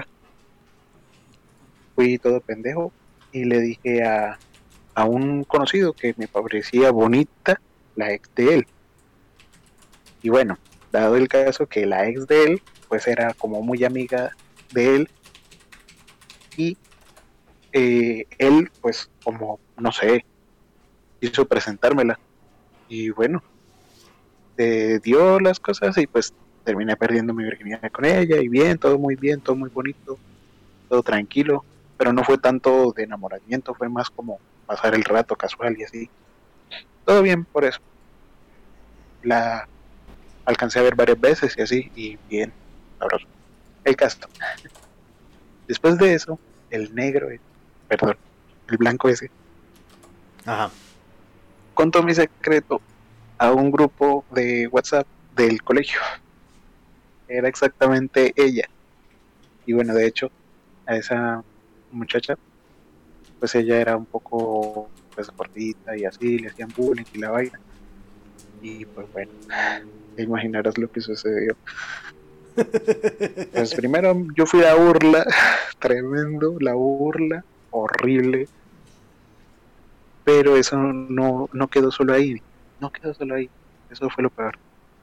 fui todo pendejo y le dije a, a un conocido que me parecía bonita la ex de él. Y bueno, dado el caso que la ex de él pues era como muy amiga de él y eh, él pues como no sé quiso presentármela y bueno eh, dio las cosas y pues terminé perdiendo mi virginidad con ella y bien, todo muy bien, todo muy bonito, todo tranquilo, pero no fue tanto de enamoramiento, fue más como pasar el rato casual y así, todo bien por eso. la alcancé a ver varias veces y así, y bien, sabroso. El caso. Después de eso, el negro, perdón, el blanco ese, Ajá. contó mi secreto a un grupo de WhatsApp del colegio. Era exactamente ella. Y bueno, de hecho, a esa muchacha, pues ella era un poco pues gordita y así, le hacían bullying y la vaina. Y pues bueno, te imaginarás lo que sucedió. Pues primero yo fui a burla, tremendo, la burla, horrible. Pero eso no, no quedó solo ahí, no quedó solo ahí, eso fue lo peor.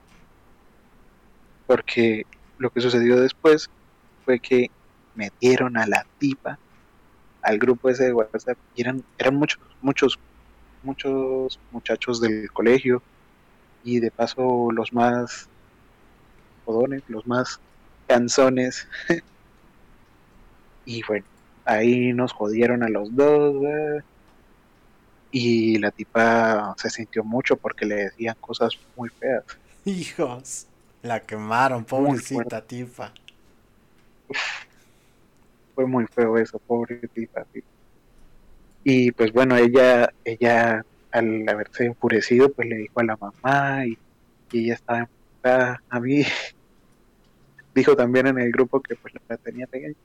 Porque lo que sucedió después fue que metieron a la tipa al grupo ese de WhatsApp y eran, eran muchos, muchos, muchos muchachos del colegio y de paso los más jodones, los más canzones. Y bueno, ahí nos jodieron a los dos, ¿verdad? Y la tipa se sintió mucho porque le decían cosas muy feas. Hijos, la quemaron, pobrecita tipa. Uf, fue muy feo eso, pobre tipa. Sí. Y pues bueno, ella, ella al haberse enfurecido, pues le dijo a la mamá y, y ella estaba enfurada. A mí dijo también en el grupo que pues la tenía pequeña.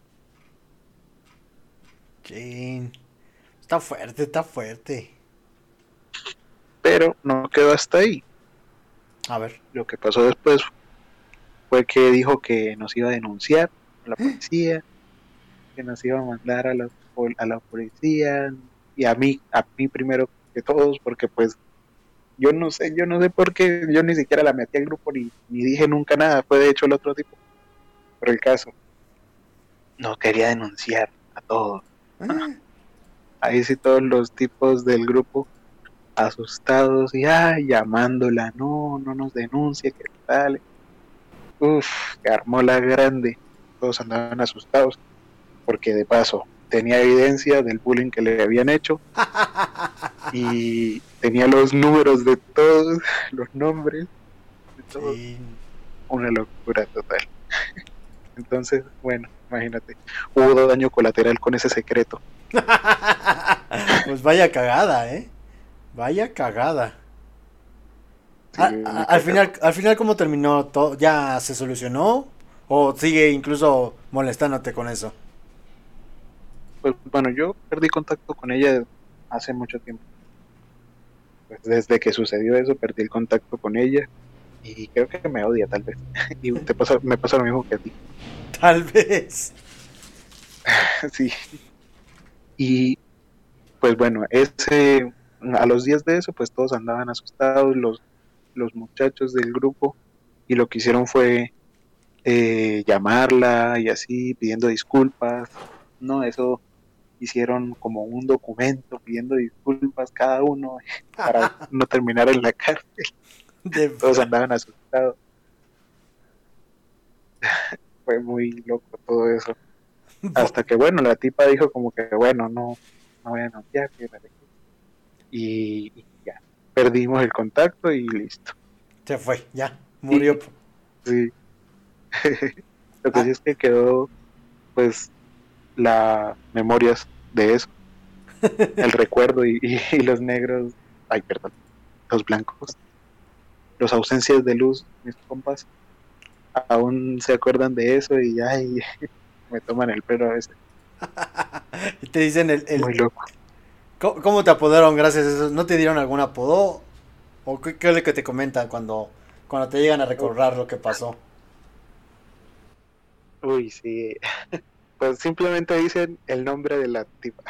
Chin. Está fuerte, está fuerte. Pero no quedó hasta ahí. A ver. Lo que pasó después fue que dijo que nos iba a denunciar a la policía, que nos iba a mandar a la, a la policía y a mí, a mí primero que todos, porque pues yo no sé, yo no sé por qué, yo ni siquiera la metí al grupo ni, ni dije nunca nada, fue de hecho el otro tipo. Pero el caso, no quería denunciar a todos. Ahí sí todos los tipos del grupo asustados y ay, llamándola, no, no nos denuncie, que tal. Uf, que armó la grande. Todos andaban asustados porque de paso tenía evidencia del bullying que le habían hecho y tenía los números de todos, los nombres de todos. Sí. Una locura total. Entonces, bueno, imagínate, hubo daño colateral con ese secreto. Pues vaya cagada, ¿eh? Vaya cagada. Sí, a, a, al final, al final ¿cómo terminó todo? ¿Ya se solucionó? ¿O sigue incluso molestándote con eso? Pues bueno, yo perdí contacto con ella hace mucho tiempo. Pues desde que sucedió eso perdí el contacto con ella y creo que me odia tal vez. Y te pasa, me pasa lo mismo que a ti. Tal vez. Sí. Y pues bueno, ese a los días de eso pues todos andaban asustados los, los muchachos del grupo y lo que hicieron fue eh, llamarla y así pidiendo disculpas. No, eso hicieron como un documento pidiendo disculpas cada uno para no terminar en la cárcel. De todos andaban asustados. Fue muy loco todo eso. Hasta que bueno, la tipa dijo como que bueno, no, no voy a anunciar. Y, y ya, perdimos el contacto y listo. Se fue, ya, murió. Sí. Lo que ah. sí es que quedó pues las memorias de eso, el recuerdo y, y, y los negros, ay perdón, los blancos, los ausencias de luz, mis compas, aún se acuerdan de eso y ay, me toman el pelo a veces. Y te dicen el, el... Muy loco. ¿Cómo, ¿Cómo te apodaron gracias a eso? ¿No te dieron algún apodo? ¿O qué, qué es lo que te comentan cuando, cuando te llegan a recordar lo que pasó? Uy, sí. Pues simplemente dicen el nombre de la tipa.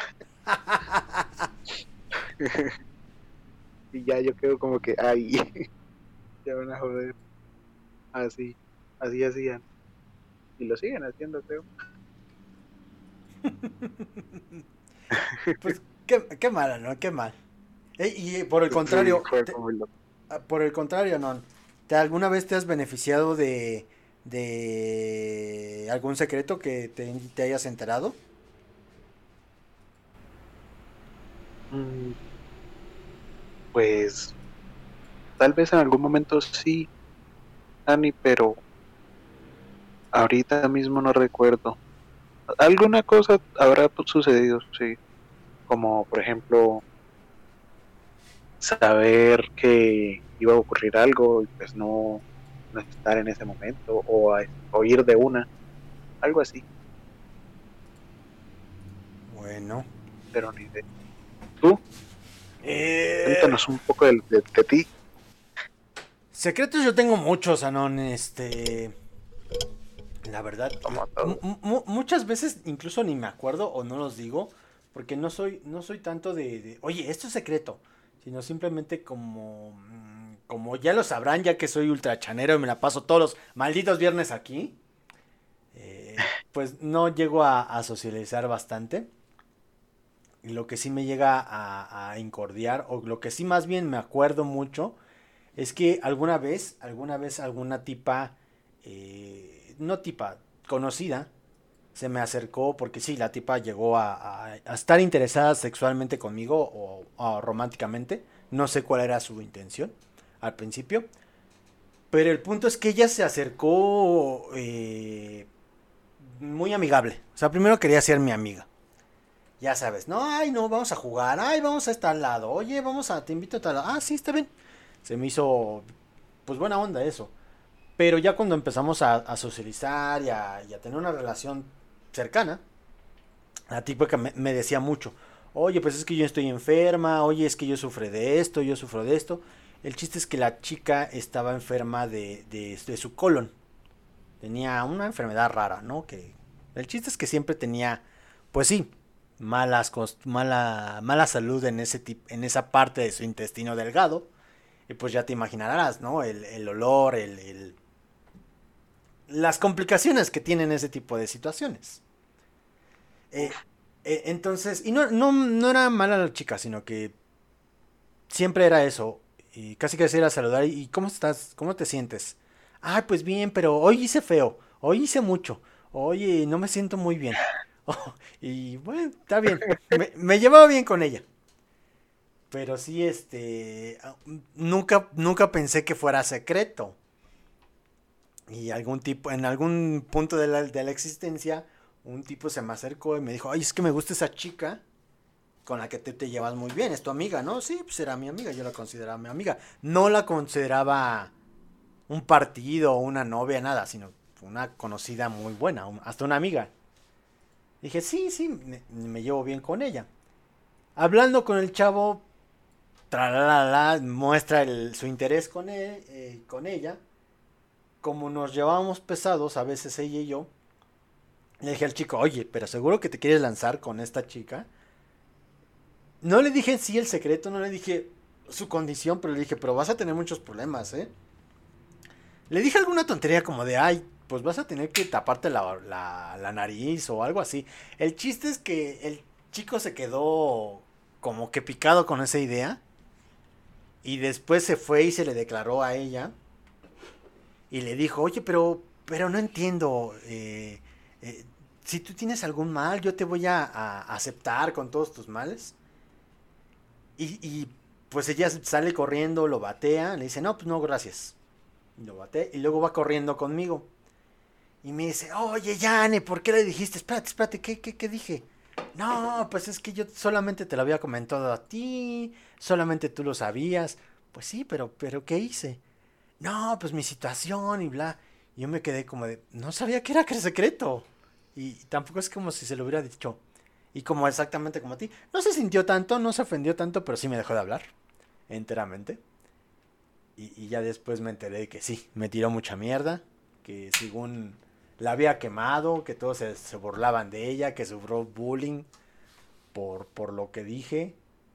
Y ya yo quedo como que, ay, ya van a joder. Así, así hacían. Y lo siguen haciendo, creo. Pues qué, qué mal, ¿no? Qué mal. Eh, y por el contrario, sí, te, por el contrario, no. ¿Te, ¿Alguna vez te has beneficiado de... de algún secreto que te, te hayas enterado? Mm, pues tal vez en algún momento sí, Dani, pero ahorita mismo no recuerdo. Alguna cosa habrá sucedido, sí. Como por ejemplo saber que iba a ocurrir algo y pues no, no estar en ese momento o, a, o ir de una, algo así. Bueno. Pero ni de... ¿Tú? Eh... Cuéntanos un poco de, de, de ti. Secretos yo tengo muchos, Anon, este... La verdad, m- m- muchas veces incluso ni me acuerdo o no los digo, porque no soy, no soy tanto de, de, oye, esto es secreto, sino simplemente como, como ya lo sabrán, ya que soy ultra chanero y me la paso todos los malditos viernes aquí, eh, pues no llego a, a socializar bastante. Y lo que sí me llega a, a incordiar, o lo que sí más bien me acuerdo mucho, es que alguna vez, alguna vez alguna tipa... Eh, no tipa, conocida, se me acercó porque sí, la tipa llegó a, a, a estar interesada sexualmente conmigo o, o románticamente, no sé cuál era su intención al principio, pero el punto es que ella se acercó eh, muy amigable, o sea, primero quería ser mi amiga, ya sabes, no, ay no, vamos a jugar, ay vamos a estar al lado, oye, vamos a, te invito a tal lado, ah sí, está bien, se me hizo pues buena onda eso. Pero ya cuando empezamos a, a socializar y a, y a tener una relación cercana, la tipa me, me decía mucho, oye, pues es que yo estoy enferma, oye, es que yo sufro de esto, yo sufro de esto. El chiste es que la chica estaba enferma de, de, de su colon. Tenía una enfermedad rara, ¿no? Que el chiste es que siempre tenía, pues sí, malas, mala, mala salud en, ese tip, en esa parte de su intestino delgado. Y pues ya te imaginarás, ¿no? El, el olor, el... el las complicaciones que tienen ese tipo de situaciones. Eh, eh, entonces, y no, no, no era mala la chica, sino que siempre era eso. Y casi que se era saludar. ¿Y cómo estás? ¿Cómo te sientes? Ay, pues bien, pero hoy hice feo. Hoy hice mucho. Oye, no me siento muy bien. Oh, y bueno, está bien. Me, me llevaba bien con ella. Pero sí, este... Nunca, nunca pensé que fuera secreto. Y algún tipo, en algún punto de la, de la existencia, un tipo se me acercó y me dijo, ay, es que me gusta esa chica con la que te, te llevas muy bien, es tu amiga, ¿no? Sí, pues era mi amiga, yo la consideraba mi amiga. No la consideraba un partido o una novia, nada, sino una conocida muy buena, hasta una amiga. Dije, sí, sí, me, me llevo bien con ella. Hablando con el chavo, tralalala, muestra el, su interés con él, eh, con ella. Como nos llevábamos pesados, a veces ella y yo, le dije al chico, oye, pero seguro que te quieres lanzar con esta chica. No le dije en sí el secreto, no le dije su condición, pero le dije, pero vas a tener muchos problemas, ¿eh? Le dije alguna tontería como de, ay, pues vas a tener que taparte la, la, la nariz o algo así. El chiste es que el chico se quedó como que picado con esa idea. Y después se fue y se le declaró a ella. Y le dijo, oye, pero, pero no entiendo, eh, eh, si tú tienes algún mal, yo te voy a, a aceptar con todos tus males. Y, y pues ella sale corriendo, lo batea, le dice, no, pues no, gracias. Y lo batea y luego va corriendo conmigo. Y me dice, oye, Yane, ¿por qué le dijiste? Espérate, espérate, ¿qué, qué, qué dije? No, pues es que yo solamente te lo había comentado a ti, solamente tú lo sabías. Pues sí, pero, pero ¿qué hice? No, pues mi situación y bla. Y yo me quedé como de, no sabía que era que era secreto. Y tampoco es como si se lo hubiera dicho. Y como exactamente como a ti. No se sintió tanto, no se ofendió tanto, pero sí me dejó de hablar. Enteramente. Y, y ya después me enteré de que sí, me tiró mucha mierda. Que según la había quemado, que todos se, se burlaban de ella, que sufrió bullying por, por lo que dije.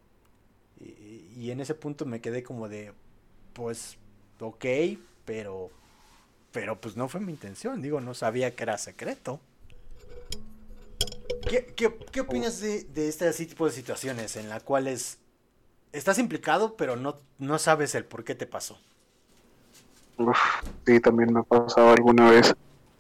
Y, y en ese punto me quedé como de, pues... ok, pero pero pues no fue mi intención, digo, no sabía que era secreto. ¿Qué, qué, qué opinas de, de este tipo de situaciones en las cuales estás implicado pero no, no sabes el por qué te pasó? Uf, sí, también me ha pasado alguna vez.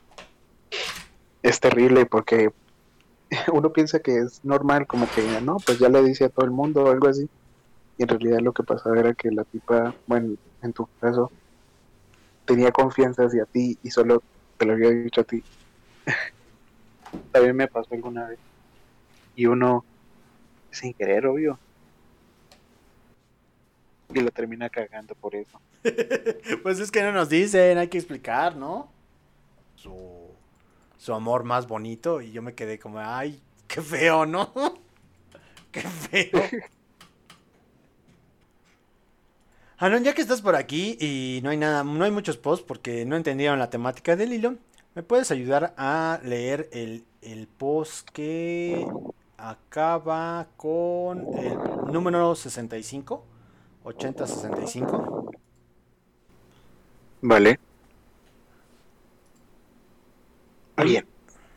Es terrible porque uno piensa que es normal, como que no, pues ya le dice a todo el mundo o algo así. Y en realidad lo que pasaba era que la tipa, bueno, en tu caso, tenía confianza hacia ti y solo te lo había dicho a ti. También me pasó alguna vez. Y uno, sin querer, obvio, y lo termina cagando por eso. Pues es que no nos dicen, hay que explicar, ¿no? Su, su amor más bonito. Y yo me quedé como, ay, qué feo, ¿no? Qué feo. Anon, ya que estás por aquí y no hay nada, no hay muchos posts porque no entendieron la temática del hilo, ¿me puedes ayudar a leer el, el post que acaba con el número sesenta y cinco? ochenta sesenta y cinco. Vale. Bien.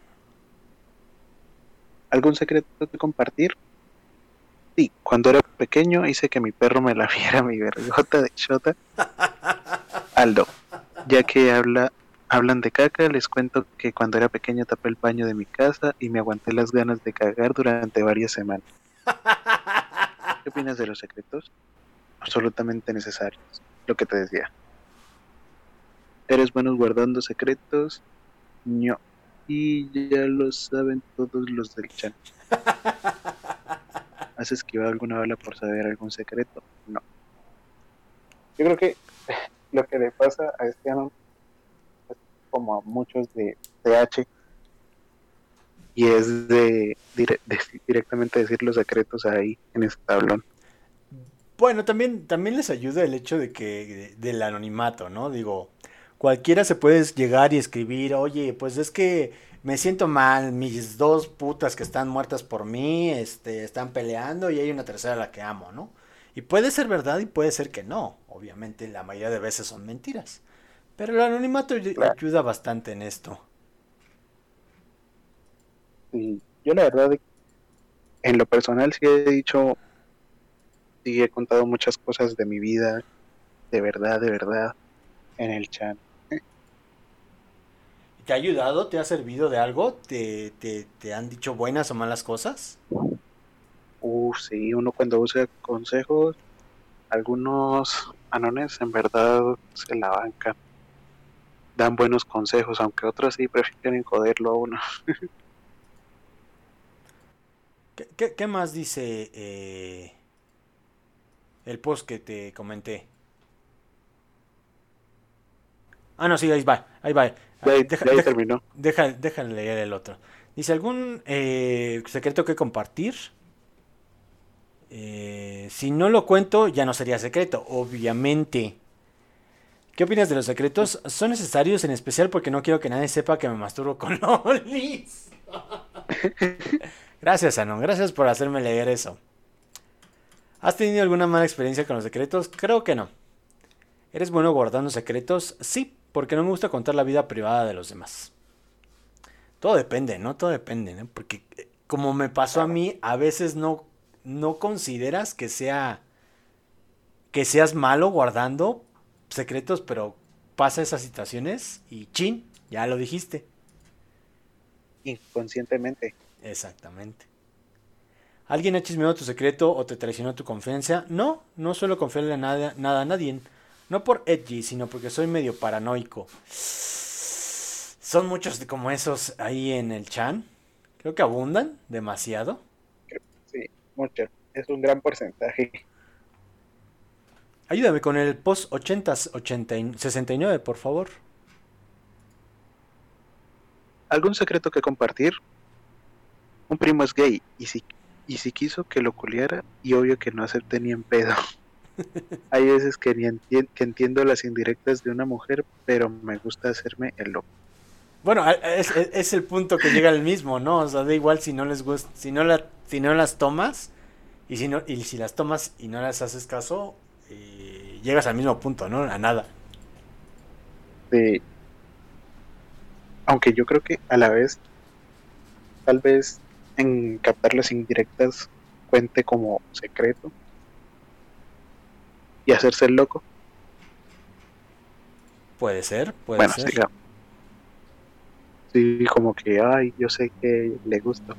¿Algún secreto de compartir? Sí, cuando era pequeño hice que mi perro me lamiera mi vergota de chota. Aldo, ya que habla, hablan de caca, les cuento que cuando era pequeño tapé el baño de mi casa y me aguanté las ganas de cagar durante varias semanas. ¿Qué opinas de los secretos? Absolutamente necesarios, lo que te decía. ¿Eres bueno guardando secretos? No. Y ya lo saben todos los del chat. ¿Has esquivado alguna bala por saber algún secreto? No. Yo creo que lo que le pasa a este Anon es como a muchos de T H, y es de, dire, de directamente decir los secretos ahí en ese tablón. Bueno, también, también les ayuda el hecho de que de, del anonimato, ¿no? Digo, cualquiera se puede llegar y escribir, oye, pues es que me siento mal, mis dos putas que están muertas por mí, este, están peleando y hay una tercera a la que amo, ¿no? Y puede ser verdad y puede ser que no, obviamente la mayoría de veces son mentiras, pero el anonimato claro. ayuda bastante en esto. Sí, yo la verdad, en lo personal sí he dicho, sí he contado muchas cosas de mi vida, de verdad, de verdad, en el chat. ¿Te ha ayudado? ¿Te ha servido de algo? ¿Te, te, te han dicho buenas o malas cosas? Uh, sí, uno cuando usa consejos, algunos anones en verdad se la bancan. Dan buenos consejos, aunque otros sí prefieren joderlo a uno. ¿Qué, qué, qué más dice eh, el post que te comenté? Ah, no, sí, ahí va, ahí va. Ya, deja, ya deja, terminó. Deja, deja de leer el otro. Dice, ¿algún eh, secreto que compartir? Eh, si no lo cuento, ya no sería secreto, obviamente. ¿Qué opinas de los secretos? Son necesarios, en especial porque no quiero que nadie sepa que me masturbo con lolis. Gracias, Anon, gracias por hacerme leer eso. ¿Has tenido alguna mala experiencia con los secretos? Creo que no. ¿Eres bueno guardando secretos? Sí, porque no me gusta contar la vida privada de los demás. Todo depende, ¿no? Todo depende, ¿no? Porque como me pasó a mí, a veces no, no consideras que sea que seas malo guardando secretos, pero pasa esas situaciones y chin, ya lo dijiste. Inconscientemente. Exactamente. ¿Alguien ha chismeado tu secreto o te traicionó tu confianza? No, no suelo confiarle a nada, nada a nadie. No por edgy, sino porque soy medio paranoico. Son muchos como esos ahí en el chan. Creo que abundan demasiado. Sí, mucho. Es un gran porcentaje. Ayúdame con el post ochenta, ochenta, sesenta y nueve, por favor. ¿Algún secreto que compartir? Un primo es gay y si, y si quiso que lo culiara y obvio que no acepté ni en pedo. Hay veces que, ni enti- que entiendo las indirectas de una mujer, pero me gusta hacerme el loco. Bueno, es, es, es el punto que llega al mismo, ¿no? O sea, da igual si no les gusta, si no la, si no las tomas y si no, y si las tomas y no las haces caso, eh, llegas al mismo punto, ¿no? A nada. Sí. Aunque yo creo que a la vez, tal vez en captar las indirectas cuente como secreto y hacerse el loco. Puede ser, puede bueno, ser. Sí, sí, como que, ay, yo sé que le gusta.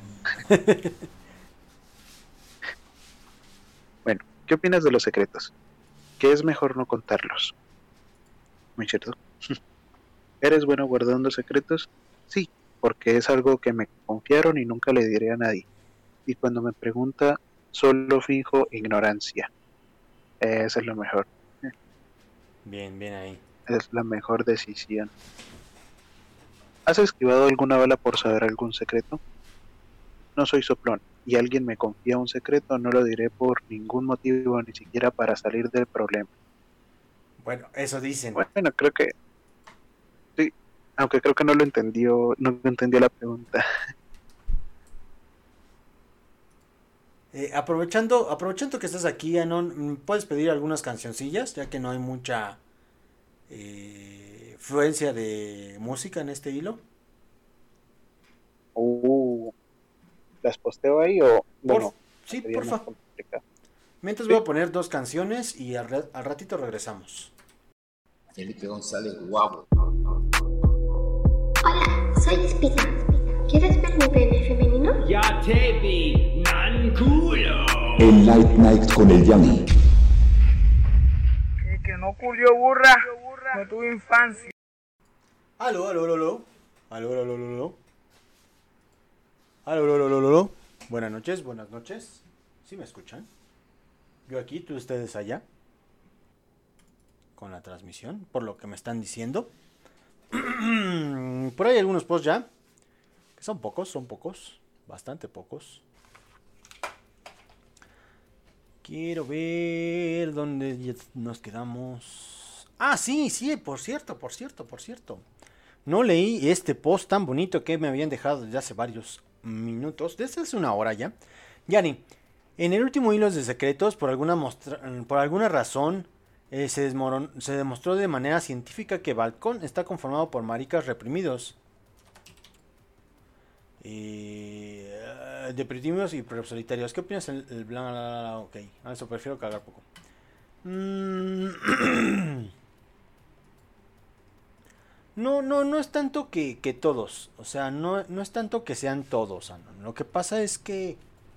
Bueno, ¿qué opinas de los secretos? que es mejor no contarlos. Muy cierto. ¿Eres bueno guardando secretos? Sí, porque es algo que me confiaron y nunca le diré a nadie. Y cuando me pregunta, solo finjo ignorancia. Eso es lo mejor. Bien, bien ahí. Es la mejor decisión. ¿Has esquivado alguna bala por saber algún secreto? No soy soplón, y alguien me confía un secreto, no lo diré por ningún motivo, ni siquiera para salir del problema. Bueno, eso dicen. Bueno, creo que... Sí, aunque creo que no lo entendió, no entendió la pregunta. Eh, aprovechando, aprovechando que estás aquí, Anon, ¿puedes pedir algunas cancioncillas? Ya que no hay mucha eh, fluencia de música en este hilo. Uh, ¿las posteo ahí o...? Bueno, Por, sí, porfa. Mientras sí. Voy a poner dos canciones y al, al ratito regresamos. Felipe González, guapo. Hola, soy Espita. ¿Quieres ver mi pene femenino? Ya te vi, man culo. El Night Night con el Yanni. Que, que no culió burra, no tuve infancia. Aló, aló, aló, aló. Aló, aló, aló, aló. Aló, aló, aló, aló, aló. Buenas noches, buenas noches. ¿Sí me escuchan? Yo aquí, tú ustedes allá. Con la transmisión, por lo que me están diciendo. Por ahí algunos posts ya. Que son pocos, son pocos. Bastante pocos. Quiero ver dónde nos quedamos. Ah, sí, sí, por cierto, por cierto, por cierto. No leí este post tan bonito que me habían dejado desde hace varios minutos. Desde hace una hora ya. Yani, en el último Hilos de Secretos, por alguna, mostra por alguna razón, eh, se, se demostró de manera científica que Balcón está conformado por maricas reprimidos. Eh, deprimidos y solitarios. ¿Qué opinas el, el bla, bla, bla, bla? Ok, a eso prefiero cagar poco. Mm. No, no, no es tanto que, que todos. O sea, no, no es tanto que sean todos. Anon. Lo que pasa es que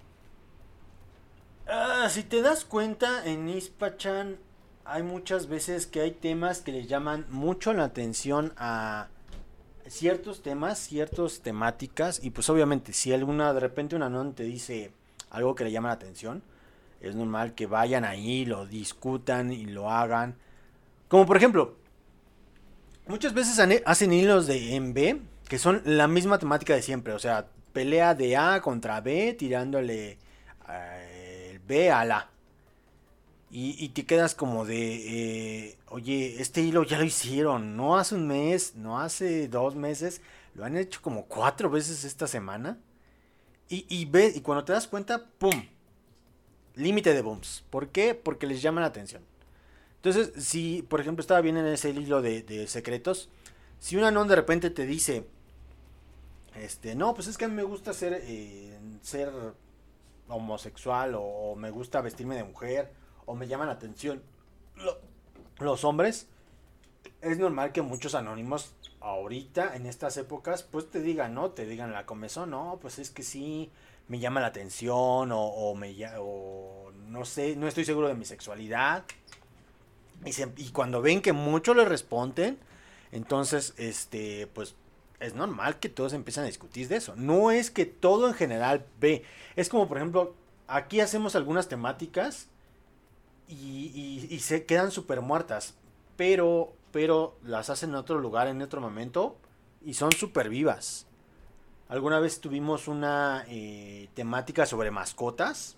ah, si te das cuenta, en Ispachan hay muchas veces que hay temas que le llaman mucho la atención a ciertos temas, ciertas temáticas, y pues obviamente si alguna, de repente un anon te dice algo que le llama la atención, es normal que vayan ahí, lo discutan y lo hagan. Como por ejemplo, muchas veces hacen hilos de en B que son la misma temática de siempre, o sea, pelea de A contra B tirándole eh, el B a la. Y, y te quedas como de, eh, oye, este hilo ya lo hicieron, no hace un mes, no hace dos meses, lo han hecho como cuatro veces esta semana. Y, y, ve, y cuando te das cuenta, ¡pum! Límite de booms. ¿Por qué? Porque les llama la atención. Entonces, si, por ejemplo, estaba bien en ese hilo de, de secretos, si un anon de repente te dice, este, no, pues es que a mí me gusta ser, eh, ser homosexual, o, o me gusta vestirme de mujer, o me llaman la atención lo, los hombres, es normal que muchos anónimos ahorita, en estas épocas, pues te digan, ¿no? Te digan la comezón, no, pues es que sí, me llama la atención, o, o me o no sé, no estoy seguro de mi sexualidad. Y, se, y cuando ven que muchos le responden, entonces, este, pues, es normal que todos empiezan a discutir de eso. No es que todo en general ve. Es como, por ejemplo, aquí hacemos algunas temáticas y, y, y se quedan súper muertas, pero, pero las hacen en otro lugar, en otro momento, y son súper vivas. Alguna vez tuvimos una eh, temática sobre mascotas,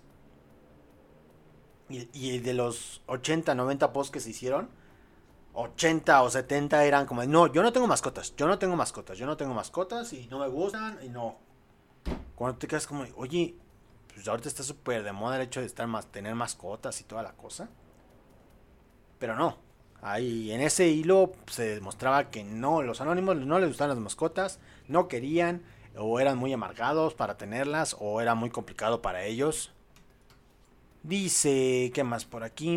y, y de los ochenta, noventa posts que se hicieron, ochenta o setenta eran como, no, yo no tengo mascotas, yo no tengo mascotas, yo no tengo mascotas, y no me gustan, y no. Cuando te quedas como, oye, pues ahorita está súper de moda el hecho de estar más, tener mascotas y toda la cosa. Pero no, ahí en ese hilo se demostraba que no, los anónimos no les gustaban las mascotas, no querían, o eran muy amargados para tenerlas, o era muy complicado para ellos. Dice, ¿qué más por aquí?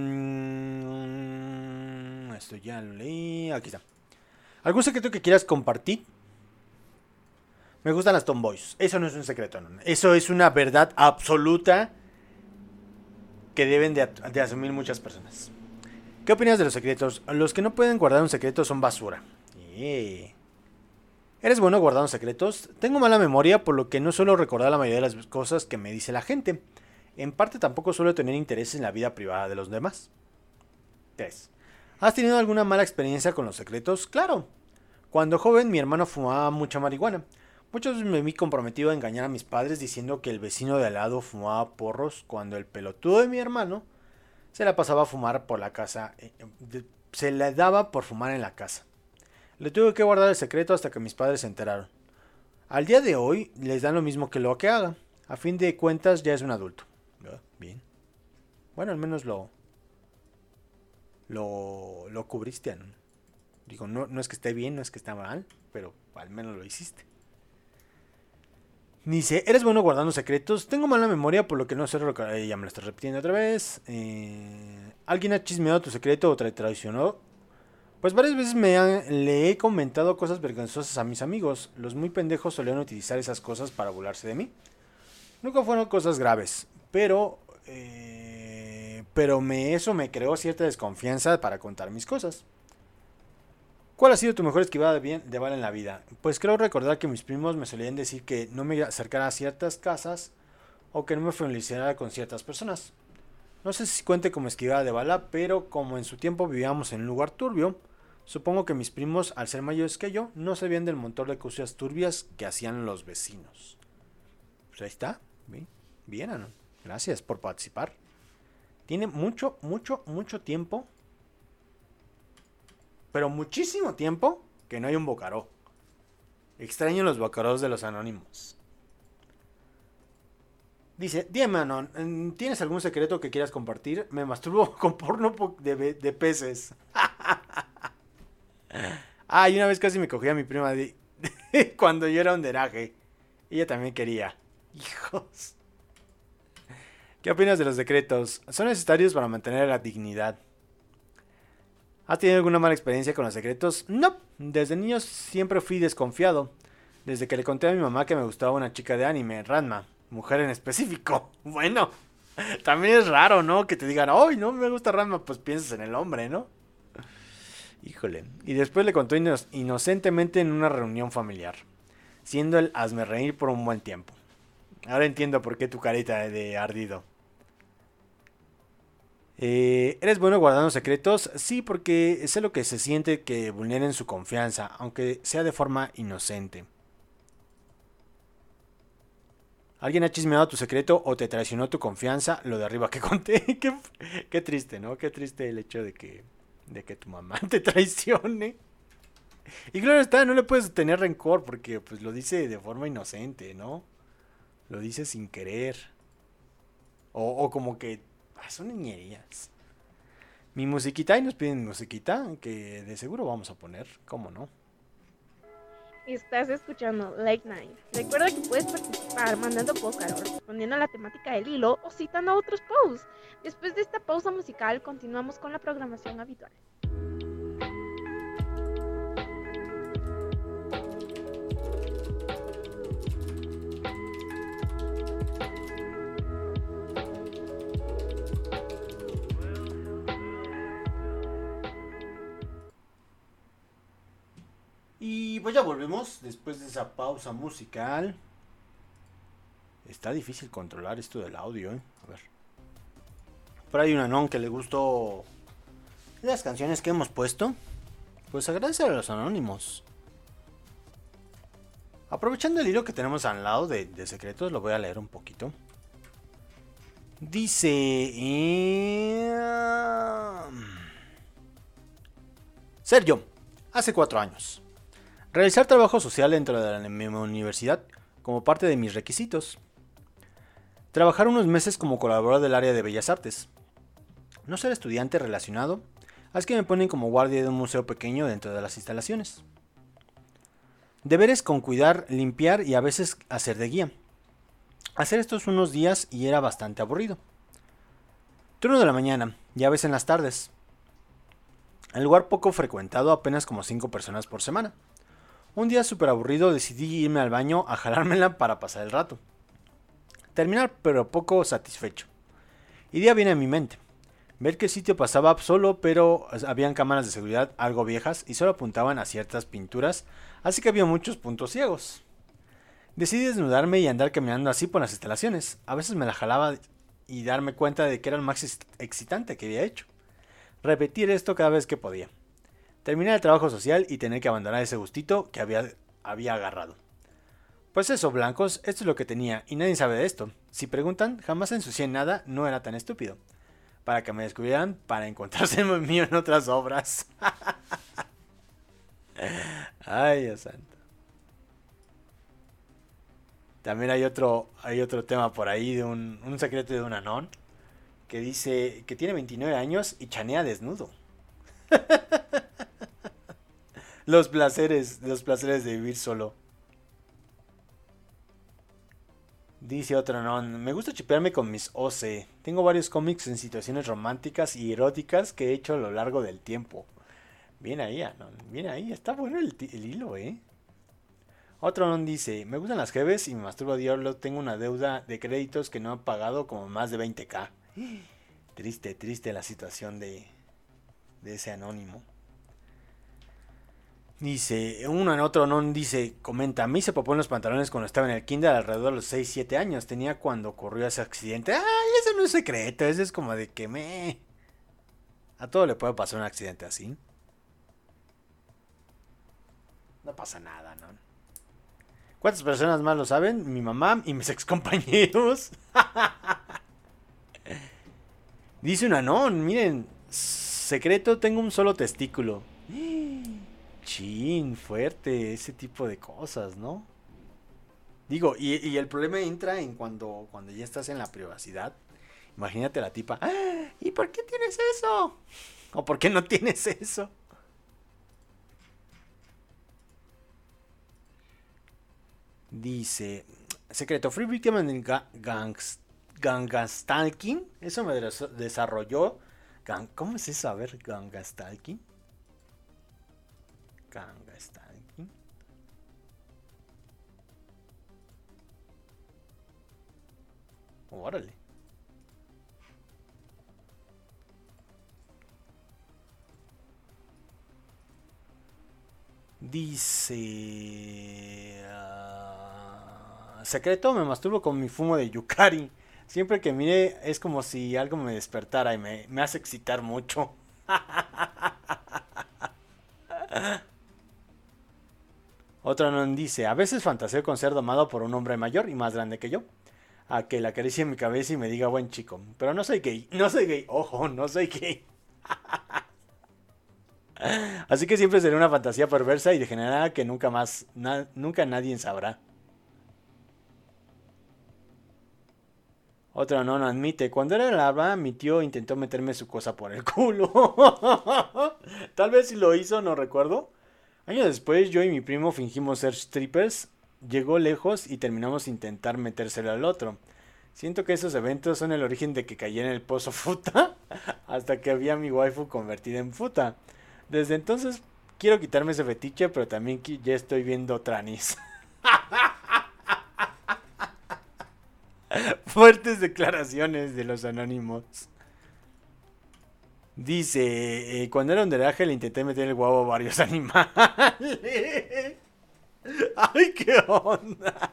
Mm, esto ya lo leí, aquí está. ¿Algún secreto que quieras compartir? Me gustan las tomboys. Eso no es un secreto, no. Eso es una verdad absoluta que deben de, de asumir muchas personas. ¿Qué opinas de los secretos? Los que no pueden guardar un secreto son basura. Yeah. ¿Eres bueno guardando secretos? Tengo mala memoria, por lo que no suelo recordar la mayoría de las cosas que me dice la gente. En parte tampoco suelo tener interés en la vida privada de los demás. tres. ¿Has tenido alguna mala experiencia con los secretos? Claro. Cuando joven mi hermano fumaba mucha marihuana. Muchas veces me vi comprometido a engañar a mis padres diciendo que el vecino de al lado fumaba porros cuando el pelotudo de mi hermano se la pasaba a fumar por la casa. Eh, se le daba por fumar en la casa. Le tuve que guardar el secreto hasta que mis padres se enteraron. Al día de hoy les dan lo mismo que lo que haga. A fin de cuentas ya es un adulto. Bien. Bueno, al menos lo lo, lo cubriste. ¿No? Digo, no, no es que esté bien, no es que esté mal, pero al menos lo hiciste. Dice, ¿eres bueno guardando secretos? Tengo mala memoria, por lo que no sé recordar. Ya me lo estoy repitiendo otra vez. Eh, ¿Alguien ha chismeado tu secreto o te traicionó? Pues varias veces me han, le he comentado cosas vergonzosas a mis amigos. Los muy pendejos solían utilizar esas cosas para burlarse de mí. Nunca fueron cosas graves, pero eh, pero me, eso me creó cierta desconfianza para contar mis cosas. ¿Cuál ha sido tu mejor esquivada de, bien, de bala en la vida? Pues creo recordar que mis primos me solían decir que no me acercara a ciertas casas o que no me familiarizara con ciertas personas. No sé si cuente como esquivada de bala, pero como en su tiempo vivíamos en un lugar turbio, supongo que mis primos, al ser mayores que yo, no sabían del montón de cosas turbias que hacían los vecinos. Pues ahí está. Bien, bien, Anon. Gracias por participar. Tiene mucho, mucho, mucho tiempo, pero muchísimo tiempo, que no hay un bocaró. Extraño los bocaros de los anónimos. Dice, dime, Anon, ¿tienes algún secreto que quieras compartir? Me masturbo con porno de, de peces. Ah, y una vez casi me cogí a mi prima de, de, cuando yo era un deraje. Ella también quería. Hijos. ¿Qué opinas de los secretos? ¿Son necesarios para mantener la dignidad? ¿Has tenido alguna mala experiencia con los secretos? No. Desde niño siempre fui desconfiado. Desde que le conté a mi mamá que me gustaba una chica de anime, Ranma. Mujer en específico. Bueno, también es raro, ¿no? Que te digan, ¡ay, no me gusta Ranma! Pues piensas en el hombre, ¿no? Híjole. Y después le contó ino- inocentemente en una reunión familiar. Siendo el hazme reír por un buen tiempo. Ahora entiendo por qué tu carita de ardido. Eh, ¿Eres bueno guardando secretos? Sí, porque sé lo que se siente que vulneren su confianza, aunque sea de forma inocente. ¿Alguien ha chismeado tu secreto o te traicionó tu confianza? Lo de arriba que conté. qué, qué triste, ¿no? Qué triste el hecho de que, de que tu mamá te traicione. Y claro está, no le puedes tener rencor porque pues lo dice de forma inocente, ¿no? Lo dice sin querer. O, o como que ah, son niñerías. Mi musiquita, y nos piden musiquita, que de seguro vamos a poner, ¿cómo no? Estás escuchando Late Night. Recuerda que puedes participar mandando pócaro, respondiendo a la temática del hilo o citando a otros posts. Después de esta pausa musical, continuamos con la programación habitual. Y pues ya volvemos después de esa pausa musical. Está difícil controlar esto del audio, ¿eh? A ver. Por ahí un anón que le gustó las canciones que hemos puesto. Pues agradecer a los anónimos. Aprovechando el hilo que tenemos al lado de, de secretos, lo voy a leer un poquito. Dice... Eh... Sergio, hace cuatro años. Realizar trabajo social dentro de la misma universidad como parte de mis requisitos. Trabajar unos meses como colaborador del área de Bellas Artes. No ser estudiante relacionado, es que me ponen como guardia de un museo pequeño dentro de las instalaciones. Deberes con cuidar, limpiar y a veces hacer de guía. Hacer estos unos días y era bastante aburrido. Turno de la mañana y a veces en las tardes. El lugar poco frecuentado, apenas como cinco personas por semana. Un día súper aburrido decidí irme al baño a jalármela para pasar el rato. Terminar pero poco satisfecho. Idea viene a mi mente. ver que el sitio pasaba solo, pero habían cámaras de seguridad algo viejas y solo apuntaban a ciertas pinturas, así que había muchos puntos ciegos. Decidí desnudarme y andar caminando así por las instalaciones. A veces me la jalaba y darme cuenta de que era el más excitante que había hecho. Repetir esto cada vez que podía. Terminé el trabajo social y tener que abandonar ese gustito que había, había agarrado. Pues eso, blancos, esto es lo que tenía y nadie sabe de esto. Si preguntan, jamás ensucié nada, no era tan estúpido. Para que me descubrieran, para encontrarse el mío en otras obras. Ay, Dios santo. También hay otro, hay otro tema por ahí de un, un secreto de un anón que dice que tiene veintinueve años y chanea desnudo. Los placeres, los placeres de vivir solo. Dice otro anón, me gusta chipearme con mis O C. Tengo varios cómics en situaciones románticas y eróticas que he hecho a lo largo del tiempo. Bien ahí, anón, bien ahí, está bueno el, el hilo, eh. Otro anón dice, me gustan las jeves y me masturbo a diablo, tengo una deuda de créditos que no he pagado como más de veinte mil. Triste, triste la situación de, de ese anónimo. Dice, uno en otro anón dice, comenta, me hice popó en los pantalones cuando estaba en el kinder alrededor de los seis siete años. Tenía cuando ocurrió ese accidente. Ay, ese no es secreto, ese es como de que me... A todo le puede pasar un accidente así. No pasa nada, ¿no? ¿Cuántas personas más lo saben? Mi mamá y mis excompañeros. Dice un anón, miren, secreto, tengo un solo testículo. Chin, fuerte, ese tipo de cosas, ¿no? Digo, y, y el problema entra en cuando, cuando ya estás en la privacidad. Imagínate la tipa, ¡ah! ¿Y por qué tienes eso? ¿O por qué no tienes eso? Dice, secreto, fui víctima de ga gangs, gangastalking. Eso me desarrolló. Gang, ¿Cómo es eso? A ver, gangastalking. Gangastalking. Órale. Dice... Uh, secreto, me masturbo con mi fumo de Yukari. Siempre que mire es como si algo me despertara y me, me hace excitar mucho. Otro non dice, a veces fantaseo con ser domado por un hombre mayor y más grande que yo. A que le acaricie mi cabeza y me diga buen chico. Pero no soy gay, no soy gay, ojo, no soy gay. Así que siempre será una fantasía perversa y degenerada que nunca más, na, nunca nadie sabrá. Otro no no admite, cuando era larva mi tío intentó meterme su cosa por el culo. Tal vez si lo hizo, no recuerdo. Años después yo y mi primo fingimos ser strippers, llegó lejos y terminamos intentar metérselo al otro. Siento que esos eventos son el origen de que caí en el pozo futa, hasta que había mi waifu convertida en futa. Desde entonces quiero quitarme ese fetiche, pero también ya estoy viendo tranis. Fuertes declaraciones de los anónimos. Dice, eh, cuando era underage le intenté meter el huevo a varios animales. Ay, qué onda.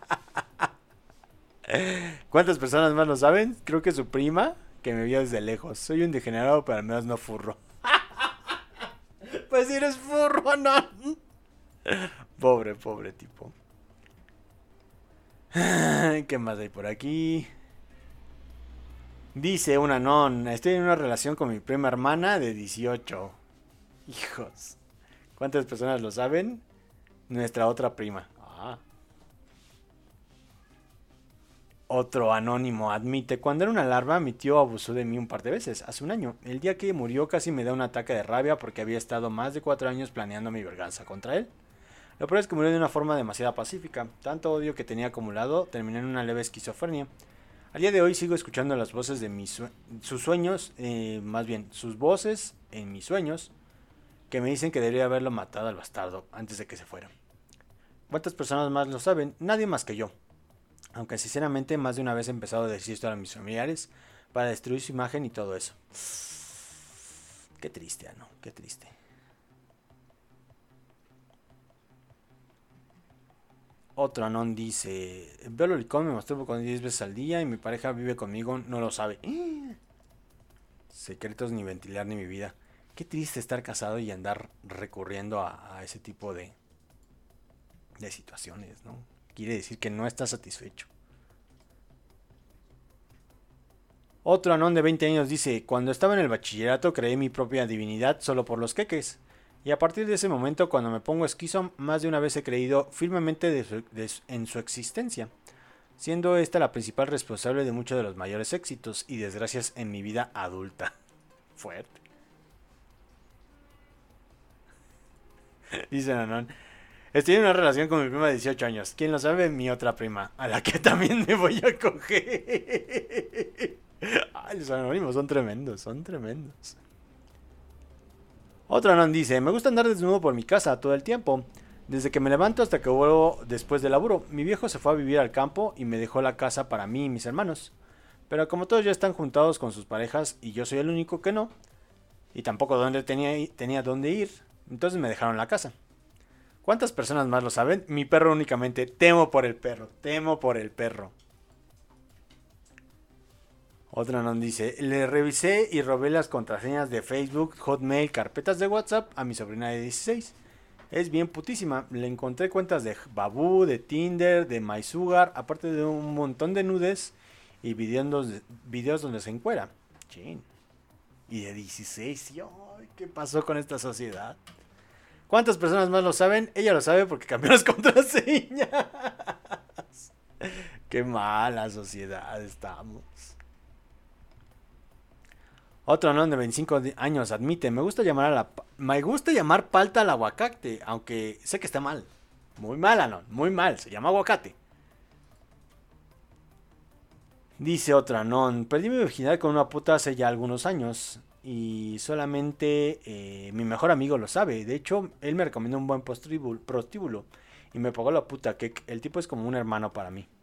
¿Cuántas personas más lo saben? Creo que su prima, que me vio desde lejos. Soy un degenerado, pero al menos no furro. Pues si eres furro, no. Pobre, pobre tipo. ¿Qué más hay por aquí? Dice una non, estoy en una relación con mi prima hermana de dieciocho. Hijos. ¿Cuántas personas lo saben? Nuestra otra prima. Ah. Otro anónimo admite, cuando era una larva mi tío abusó de mí un par de veces, hace un año. El día que murió casi me da un ataque de rabia porque había estado más de cuatro años planeando mi venganza contra él. Lo peor es que murió de una forma demasiado pacífica. Tanto odio que tenía acumulado terminó en una leve esquizofrenia. Al día de hoy sigo escuchando las voces de mis sue sus sueños, eh, más bien, sus voces en mis sueños, que me dicen que debería haberlo matado al bastardo antes de que se fuera. ¿Cuántas personas más lo saben? Nadie más que yo. Aunque sinceramente más de una vez he empezado a decir esto a mis familiares para destruir su imagen y todo eso. Qué triste, Ano, qué triste. Otro Anon dice, veo lolicón, me masturbo con diez veces al día y mi pareja vive conmigo, no lo sabe. Secretos ni ventilar ni mi vida. Qué triste estar casado y andar recurriendo a, a ese tipo de, de situaciones, ¿no? Quiere decir que no estás satisfecho. Otro Anón de veinte años dice, cuando estaba en el bachillerato creé mi propia divinidad solo por los queques. Y a partir de ese momento, cuando me pongo esquizo, más de una vez he creído firmemente de su, de, en su existencia, siendo esta la principal responsable de muchos de los mayores éxitos y desgracias en mi vida adulta. Fuerte. Dice Anón, estoy en una relación con mi prima de dieciocho años. ¿Quién lo sabe? Mi otra prima, a la que también me voy a coger. Ay, los anónimos son tremendos, son tremendos. Otro Anón dice, me gusta andar desnudo por mi casa todo el tiempo, desde que me levanto hasta que vuelvo después del laburo. Mi viejo se fue a vivir al campo y me dejó la casa para mí y mis hermanos. Pero como todos ya están juntados con sus parejas y yo soy el único que no, y tampoco donde tenía, tenía dónde ir, entonces me dejaron la casa. ¿Cuántas personas más lo saben? Mi perro únicamente. Temo por el perro, temo por el perro. Otro Anón dice, le revisé y robé las contraseñas de Facebook, Hotmail, carpetas de WhatsApp a mi sobrina de dieciséis. Es bien putísima. Le encontré cuentas de Babu, de Tinder, de MySugar, aparte de un montón de nudes y videos, videos donde se encuera. Chin. Y de dieciséis. Ay, ¿qué pasó con esta sociedad? ¿Cuántas personas más lo saben? Ella lo sabe porque cambió las contraseñas. Qué mala sociedad estamos. Otro Anón de veinticinco años admite, me gusta llamar a la me gusta llamar palta al aguacate, aunque sé que está mal. Muy mal, Anón, muy mal, se llama aguacate. Dice otro Anón, perdí mi virginidad con una puta hace ya algunos años y solamente eh, mi mejor amigo lo sabe. De hecho, él me recomendó un buen prostíbulo y me pagó la puta, que el tipo es como un hermano para mí.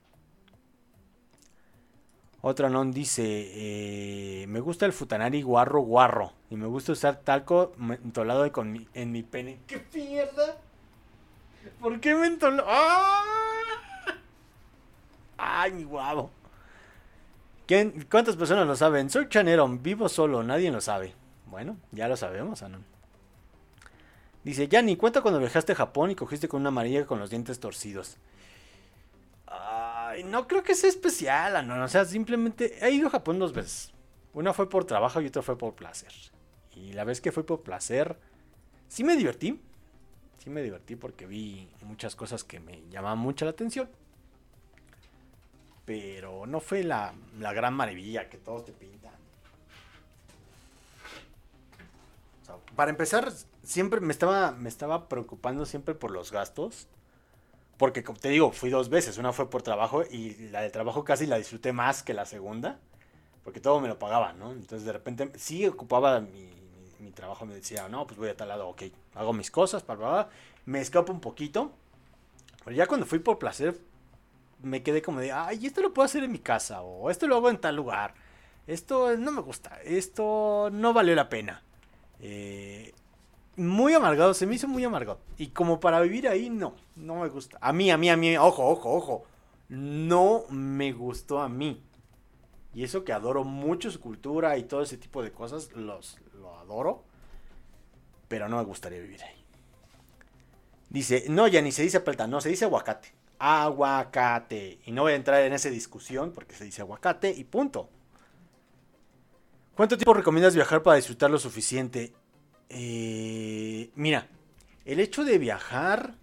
Otro Anón dice, eh, me gusta el futanari guarro guarro y me gusta usar talco mentolado con mi, en mi pene. ¡Qué mierda! ¿Por qué mentolado? ¡Ah! ¡Ay, mi guavo! ¿Quién, ¿Cuántas personas lo saben? Soy chanero, vivo solo, nadie lo sabe. Bueno, ya lo sabemos, Anón. Dice, Yanni, cuenta cuando viajaste a Japón y cogiste con una amarilla con los dientes torcidos. Ay, no creo que sea especial, Anón. O sea, simplemente he ido a Japón dos veces. Una fue por trabajo y otra fue por placer. Y la vez que fui por placer, sí me divertí. Sí me divertí porque vi muchas cosas que me llamaban mucho la atención. Pero no fue la, la gran maravilla que todos te pintan. O sea, para empezar, siempre me estaba, me estaba preocupando siempre por los gastos. Porque, como te digo, fui dos veces. Una fue por trabajo y la de trabajo casi la disfruté más que la segunda. Porque todo me lo pagaban, ¿no? Entonces, de repente, sí ocupaba mi, mi, mi trabajo. Me decía, no, pues voy a tal lado, ok. Hago mis cosas, bla, bla, bla. Me escapo un poquito. Pero ya cuando fui por placer, me quedé como de, ay, esto lo puedo hacer en mi casa. O esto lo hago en tal lugar. Esto no me gusta. Esto no valió la pena. Eh... Muy amargado, se me hizo muy amargado. Y como para vivir ahí, no, no me gusta. A mí, a mí, a mí, ojo, ojo, ojo. No me gustó a mí. Y eso que adoro mucho su cultura y todo ese tipo de cosas, los, lo adoro. Pero no me gustaría vivir ahí. Dice, no, ya ni se dice palta, no, se dice aguacate. Aguacate. Y no voy a entrar en esa discusión porque se dice aguacate y punto. ¿Cuánto tiempo recomiendas viajar para disfrutar lo suficiente? Eh, mira, el hecho de viajar,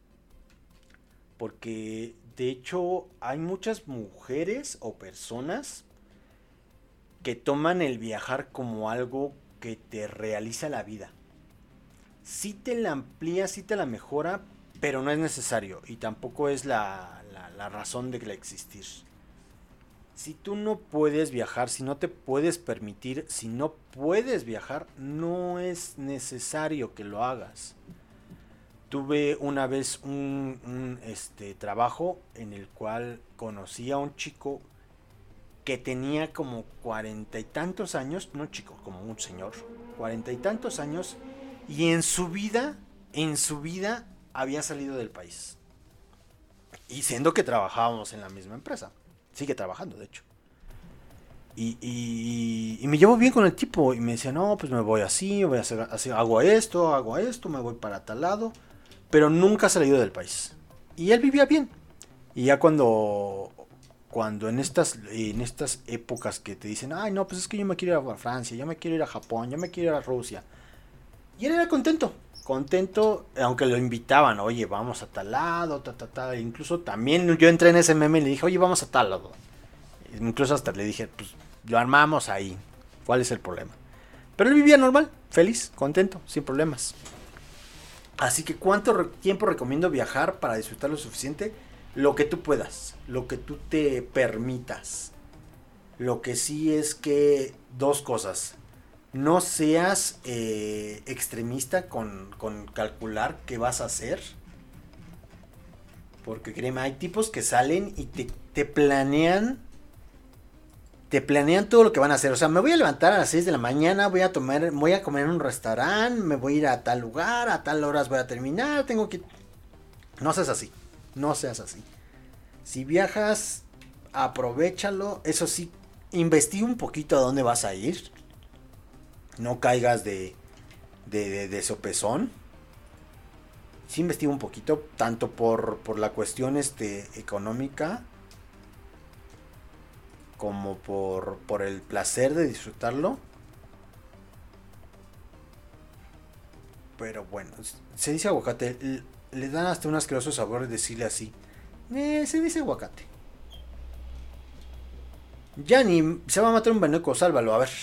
porque de hecho hay muchas mujeres o personas que toman el viajar como algo que te realiza la vida. Sí te la amplía, sí te la mejora, pero no es necesario y tampoco es la, la, la razón de la existir. Si tú no puedes viajar, si no te puedes permitir, si no puedes viajar, no es necesario que lo hagas. Tuve una vez un, un este, trabajo en el cual conocí a un chico que tenía como cuarenta y tantos años, no chico, como un señor, cuarenta y tantos años, y en su vida, en su vida había salido del país. Y siendo que trabajábamos en la misma empresa, sigue trabajando de hecho. Y, y, y me llevo bien con el tipo, y me decía, no, pues me voy así, voy a hacer así, hago esto, hago esto, me voy para tal lado, pero nunca ha salido del país. Y él vivía bien. Y ya cuando... Cuando en estas, en estas épocas que te dicen, ay no, pues es que yo me quiero ir a Francia, yo me quiero ir a Japón, yo me quiero ir a Rusia. Y él era contento, contento, aunque lo invitaban, oye, vamos a tal lado, ta, ta, ta. Incluso también yo entré en ese meme y le dije, oye, vamos a tal lado. Incluso hasta le dije, pues lo armamos ahí, ¿cuál es el problema? Pero él vivía normal, feliz, contento, sin problemas. Así que ¿cuánto re- tiempo recomiendo viajar para disfrutar lo suficiente? Lo que tú puedas, lo que tú te permitas. Lo que sí es que dos cosas. No seas eh, extremista con, con calcular qué vas a hacer. Porque créeme, hay tipos que salen y te, te planean. Te planean todo lo que van a hacer. O sea, me voy a levantar a las seis de la mañana, voy a tomar, voy a comer en un restaurante, me voy a ir a tal lugar, a tal horas voy a terminar, tengo que... No seas así. No seas así. Si viajas, aprovéchalo. Eso sí, investiga un poquito a dónde vas a ir. No caigas de, de, de, de sopezón. Sí, investiga un poquito, tanto por, por la cuestión este, económica, como por, por el placer de disfrutarlo. Pero bueno, se dice aguacate. Le dan hasta un asqueroso sabor decirle así. Eh, se dice aguacate. Yanni, se va a matar un veneco, sálvalo, a ver.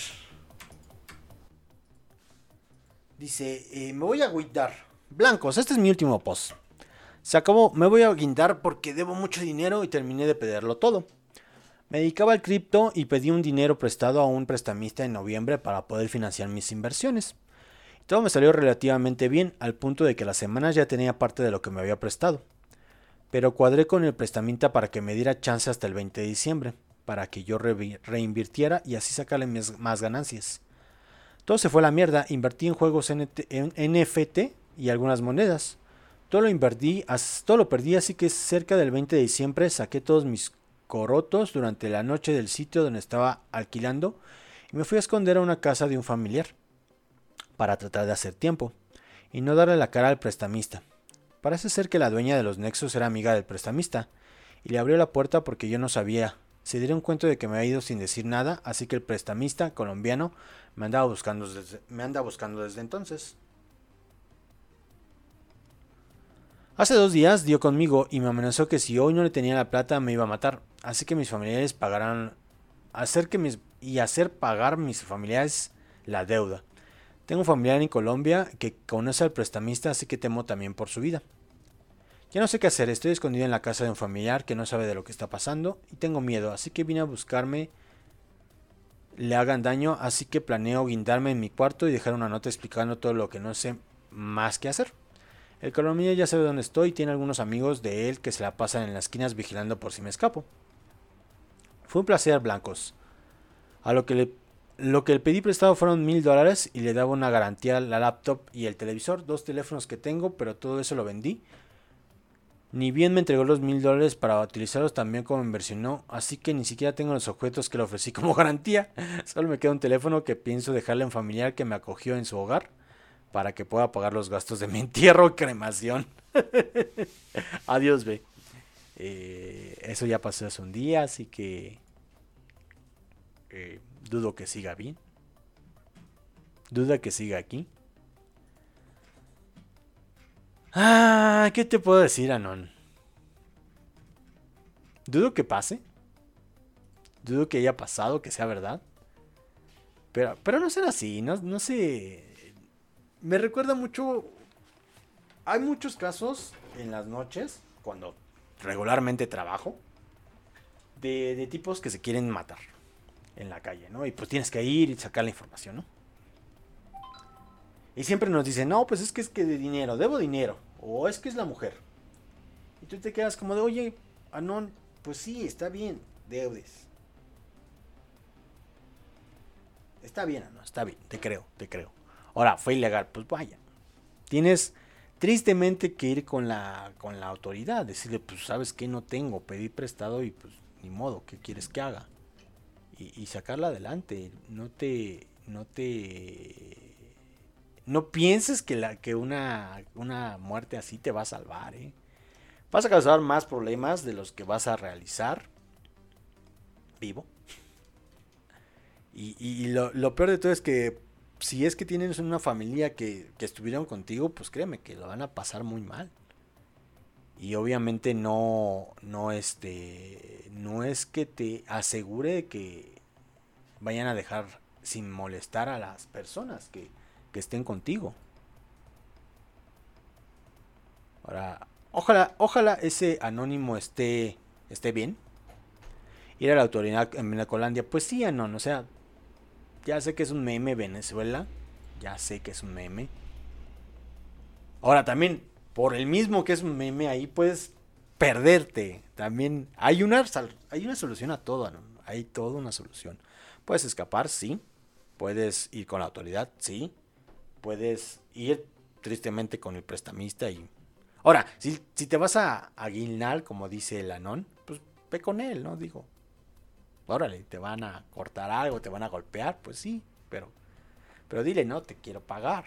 Dice, eh, me voy a guindar. Blancos, este es mi último post. Se acabó, me voy a guindar porque debo mucho dinero y terminé de pedirlo todo. Me dedicaba al cripto y pedí un dinero prestado a un prestamista en noviembre para poder financiar mis inversiones. Todo me salió relativamente bien, al punto de que las semanas ya tenía parte de lo que me había prestado. Pero cuadré con el prestamista para que me diera chance hasta el veinte de diciembre, para que yo re- reinvirtiera y así sacarle mis, más ganancias. Todo se fue a la mierda, invertí en juegos N F T y algunas monedas. Todo lo invertí, todo lo perdí, así que cerca del veinte de diciembre saqué todos mis corotos durante la noche del sitio donde estaba alquilando y me fui a esconder a una casa de un familiar, para tratar de hacer tiempo y no darle la cara al prestamista. Parece ser que la dueña de los Nexus era amiga del prestamista y le abrió la puerta porque yo no sabía. Se dieron cuenta de que me había ido sin decir nada, así que el prestamista colombiano me andaba buscando desde, me anda buscando desde entonces. Hace dos días dio conmigo y me amenazó que si hoy no le tenía la plata me iba a matar, así que mis familiares pagarán hacer que mis y hacer pagar mis familiares la deuda. Tengo un familiar en Colombia que conoce al prestamista, así que temo también por su vida. Ya no sé qué hacer, estoy escondido en la casa de un familiar que no sabe de lo que está pasando y tengo miedo, así que vine a buscarme, le hagan daño, así que planeo guindarme en mi cuarto y dejar una nota explicando todo lo que no sé más que hacer. El colombiano ya sabe dónde estoy y tiene algunos amigos de él que se la pasan en las esquinas vigilando por si me escapo. Fue un placer, Blancos. A lo que le Lo que le pedí prestado fueron mil dólares y le daba una garantía a la laptop y el televisor, dos teléfonos que tengo, pero todo eso lo vendí. Ni bien me entregó los mil dólares para utilizarlos también como inversionó, así que ni siquiera tengo los objetos que le ofrecí como garantía. Solo me queda un teléfono que pienso dejarle a un familiar que me acogió en su hogar para que pueda pagar los gastos de mi entierro y cremación. Adiós, ve. Eh, eso ya pasó hace un día, así que... Eh, dudo que siga bien. Duda que siga aquí. Ah, ¿qué te puedo decir, Anon? Dudo que pase. Dudo que haya pasado, que sea verdad. Pero, pero no será así, no, no sé. Me recuerda mucho. Hay muchos casos en las noches, cuando regularmente trabajo, de, de tipos que se quieren matar en la calle, ¿no? Y pues tienes que ir y sacar la información, ¿no? Y siempre nos dicen, no, pues es que es que de dinero, debo dinero, o es que es la mujer. Y tú te quedas como de, oye, Anon, pues sí, está bien, deudes. Está bien, no, está bien, te creo, te creo. Ahora, fue ilegal, pues vaya. Tienes tristemente que ir con la, con la autoridad, decirle, pues sabes que no tengo, pedí prestado y pues ni modo, ¿qué quieres que haga? Y, y sacarla adelante, no te, no te, no pienses que, la, que una, una muerte así te va a salvar, ¿eh? Vas a causar más problemas de los que vas a realizar vivo. Y, y, y lo, lo peor de todo es que si es que tienes una familia que, que estuvieron contigo, pues créeme que lo van a pasar muy mal. Y obviamente no, no, este, no es que te asegure que vayan a dejar sin molestar a las personas que, que estén contigo. Ahora, ojalá, ojalá ese anónimo esté, esté bien. Ir a la autoridad en Venecolandia, pues sí, no, o sea, ya sé que es un meme Venezuela, ya sé que es un meme. Ahora también, por el mismo que es un meme, ahí puedes perderte. También hay una, hay una solución a todo, ¿no? Hay toda una solución. Puedes escapar, sí. Puedes ir con la autoridad, sí. Puedes ir tristemente con el prestamista y... Ahora, si, si te vas a, a guilnar, como dice el Anón, pues ve con él, ¿no? Digo, órale, te van a cortar algo, te van a golpear, pues sí, pero, pero dile, no, te quiero pagar.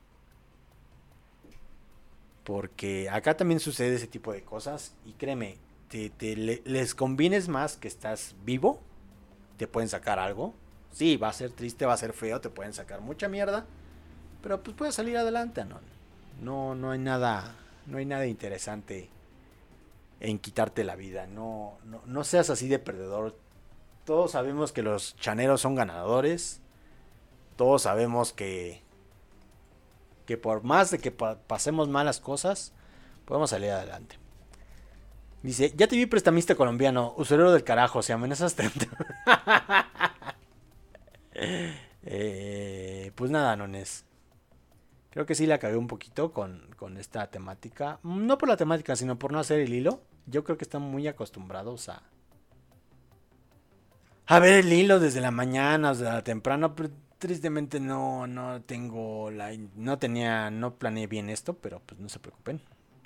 Porque acá también sucede ese tipo de cosas y créeme, te, te, le, les convienes más que estás vivo, te pueden sacar algo. Sí, va a ser triste, va a ser feo, te pueden sacar mucha mierda, pero pues puedes salir adelante, ¿no? No, no hay nada, no hay nada interesante en quitarte la vida, no, no, no seas así de perdedor. Todos sabemos que los chaneros son ganadores, todos sabemos que que por más de que pa- pasemos malas cosas, podemos salir adelante. Dice, ya te vi prestamista colombiano, usurero del carajo, si amenazas te... eh, pues nada, nones. Creo que sí la cagué un poquito con, con esta temática. No por la temática, sino por no hacer el hilo. Yo creo que están muy acostumbrados a... A ver el hilo desde la mañana, desde la temprano, pero tristemente no, no tengo la, no tenía, no planeé bien esto, pero pues no se preocupen.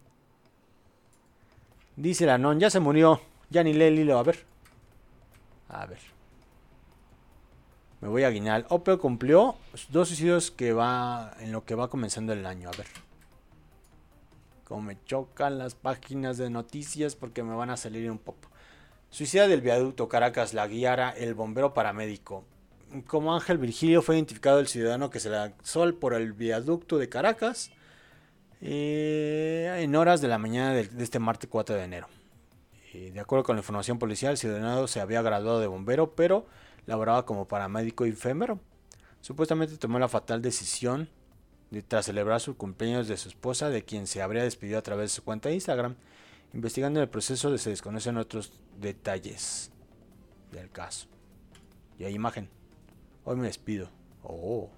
Dice la non, ya se murió, ya ni lee el hilo, a ver. A ver. Me voy a guiñar. Opel cumplió dos suicidios que va, en lo que va comenzando el año, a ver. Como me chocan las páginas de noticias porque me van a salir un poco. Suicida del viaducto Caracas, la guiara el bombero paramédico. Como Ángel Virgilio fue identificado el ciudadano que se lanzó por el viaducto de Caracas eh, en horas de la mañana de, de este martes cuatro de enero. Eh, de acuerdo con la información policial, el ciudadano se había graduado de bombero, pero laboraba como paramédico y enfermero. Supuestamente tomó la fatal decisión de, tras celebrar su cumpleaños de su esposa, de quien se habría despedido a través de su cuenta de Instagram. Investigando el proceso, se desconocen otros detalles del caso. Y hay imagen. Hoy me despido. Oh.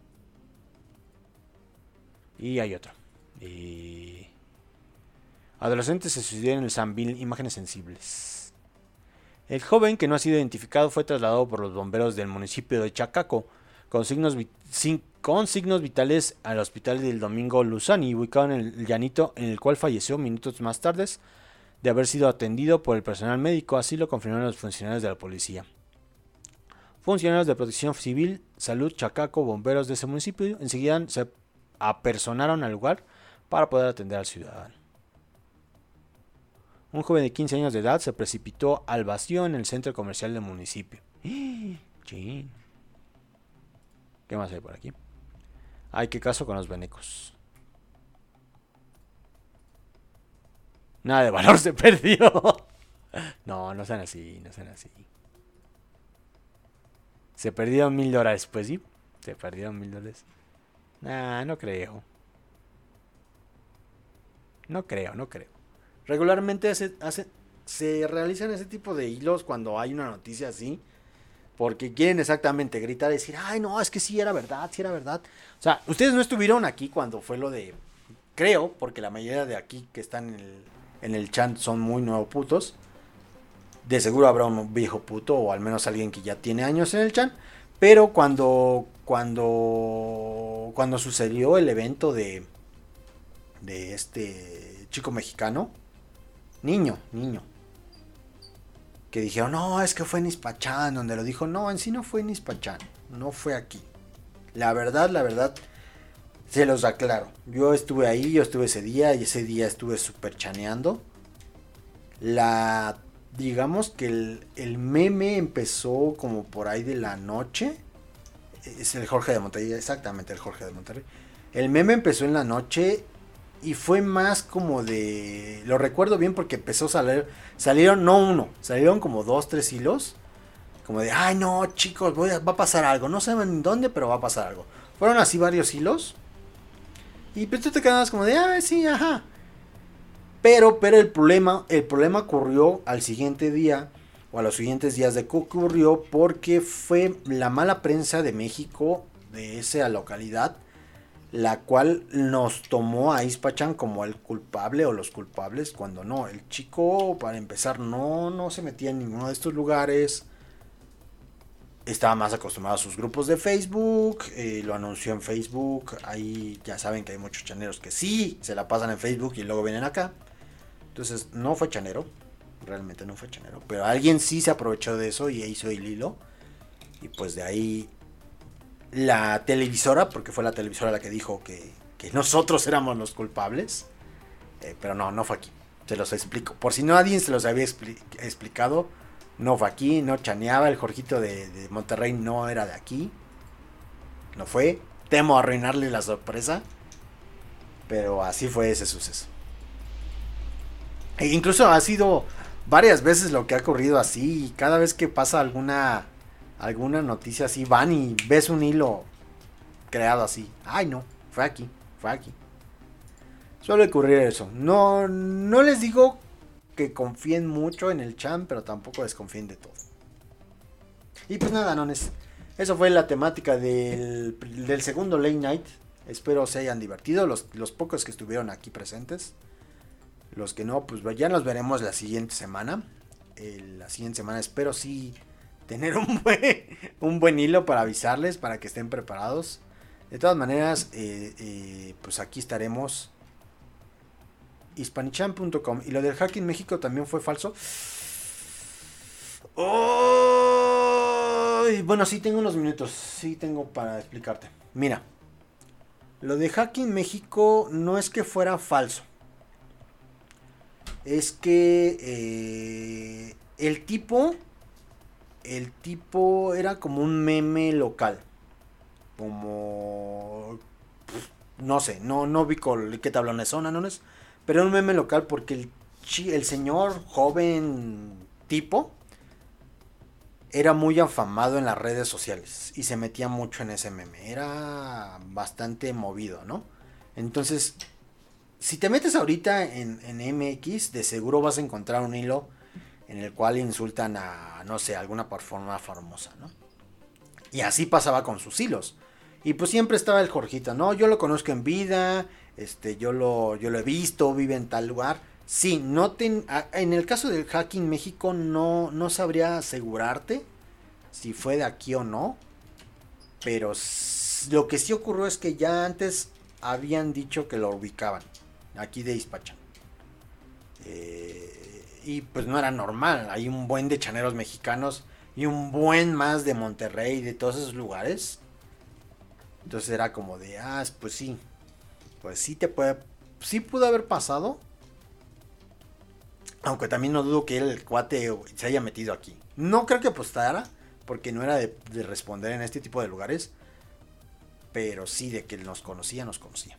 Y hay otro. Y... Adolescentes se suicidaron en el Sambil. Imágenes sensibles. El joven, que no ha sido identificado, fue trasladado por los bomberos del municipio de Chacaco con signos, vi- sin- con signos vitales al hospital del Domingo Luzani, ubicado en el Llanito, en el cual falleció minutos más tarde de haber sido atendido por el personal médico. Así lo confirmaron los funcionarios de la policía. Funcionarios de Protección Civil, Salud, Chacaco, bomberos de ese municipio enseguida se apersonaron al lugar para poder atender al ciudadano. Un joven de quince años de edad se precipitó al vacío en el centro comercial del municipio. Chin. ¿Qué más hay por aquí? Ay, qué caso con los venecos. Nada de valor se perdió. No, no sean así, no sean así. Se perdieron mil dólares, pues sí. Se perdieron mil dólares. Nah, no creo. No creo, no creo. Regularmente hace, hace, se realizan ese tipo de hilos cuando hay una noticia así. Porque quieren exactamente gritar y decir, ay no, es que sí era verdad, sí era verdad. O sea, ustedes no estuvieron aquí cuando fue lo de... Creo, porque la mayoría de aquí que están en el, en el chat son muy nuevos putos. De seguro habrá un viejo puto o al menos alguien que ya tiene años en el chat. Pero cuando, cuando, cuando sucedió el evento de, de este chico mexicano, niño, niño, que dijeron, no, es que fue en Ispachán, donde lo dijo, no, en sí no fue en Ispachán, no fue aquí. La verdad, la verdad, se los aclaro. Yo estuve ahí, yo estuve ese día, y ese día estuve super chaneando. La, digamos que el, el meme empezó como por ahí de la noche. Es el Jorge de Monterrey, exactamente el Jorge de Monterrey. El meme empezó en la noche y fue más como de... Lo recuerdo bien porque empezó a salir... Salieron, no uno, salieron como dos, tres hilos. Como de, ay no chicos, voy a, va a pasar algo. No saben dónde, pero va a pasar algo. Fueron así varios hilos. Y pues tú te quedabas como de, ah, sí, ajá. Pero, pero el problema, el problema ocurrió al siguiente día, o a los siguientes días de que ocurrió, porque fue la mala prensa de México, de esa localidad, la cual nos tomó a Ispachán como el culpable o los culpables, cuando no. El chico, para empezar, no, no se metía en ninguno de estos lugares. Estaba más acostumbrado a sus grupos de Facebook, eh, lo anunció en Facebook. Ahí ya saben que hay muchos chaneros que sí se la pasan en Facebook y luego vienen acá. Entonces no fue chanero, realmente no fue chanero, pero alguien sí se aprovechó de eso y hizo el hilo. Y pues de ahí la televisora, porque fue la televisora la que dijo que, que nosotros éramos los culpables. Eh, pero no, no fue aquí, se los explico. Por si nadie se los había expli- explicado, no fue aquí, no chaneaba. El Jorgito de, de Monterrey no era de aquí, no fue. Temo arruinarle la sorpresa, pero así fue ese suceso. E incluso ha sido varias veces lo que ha ocurrido así. Y cada vez que pasa alguna alguna noticia así, van y ves un hilo creado así. Ay no, fue aquí, fue aquí. Suele ocurrir eso. No, no les digo que confíen mucho en el chan, pero tampoco desconfíen de todo. Y pues nada, nones. Eso fue la temática del, del segundo Late Night. Espero se hayan divertido los, los pocos que estuvieron aquí presentes. Los que no, pues ya nos veremos la siguiente semana. Eh, la siguiente semana espero sí tener un buen, un buen hilo para avisarles, para que estén preparados. De todas maneras, eh, eh, pues aquí estaremos. Hispanichan punto com. Y lo del Hacking México también fue falso. Oh, bueno, sí tengo unos minutos. Sí tengo para explicarte. Mira, lo de Hacking México no es que fuera falso. Es que eh, el tipo, el tipo era como un meme local, como, no sé, no, no vi con qué tablones son, ¿no? Pero era un meme local porque el, el señor joven tipo era muy afamado en las redes sociales y se metía mucho en ese meme, era bastante movido, ¿no? Entonces, si te metes ahorita en, en M X, de seguro vas a encontrar un hilo en el cual insultan a, no sé, alguna persona famosa, ¿no? Y así pasaba con sus hilos. Y pues siempre estaba el Jorgito, ¿no? Yo lo conozco en vida, este, yo lo, yo lo he visto, vive en tal lugar. Sí, no te, en el caso del Hacking México no, no sabría asegurarte si fue de aquí o no. Pero lo que sí ocurrió es que ya antes habían dicho que lo ubicaban. Aquí de Ispachán. Eh, y pues no era normal. Hay un buen de chaneros mexicanos y un buen más de Monterrey, de todos esos lugares. Entonces era como de, ah, pues sí. Pues sí te puede, sí pudo haber pasado. Aunque también no dudo que el cuate se haya metido aquí. No creo que apostara, porque no era de, de responder en este tipo de lugares. Pero sí, de que nos conocía, nos conocía.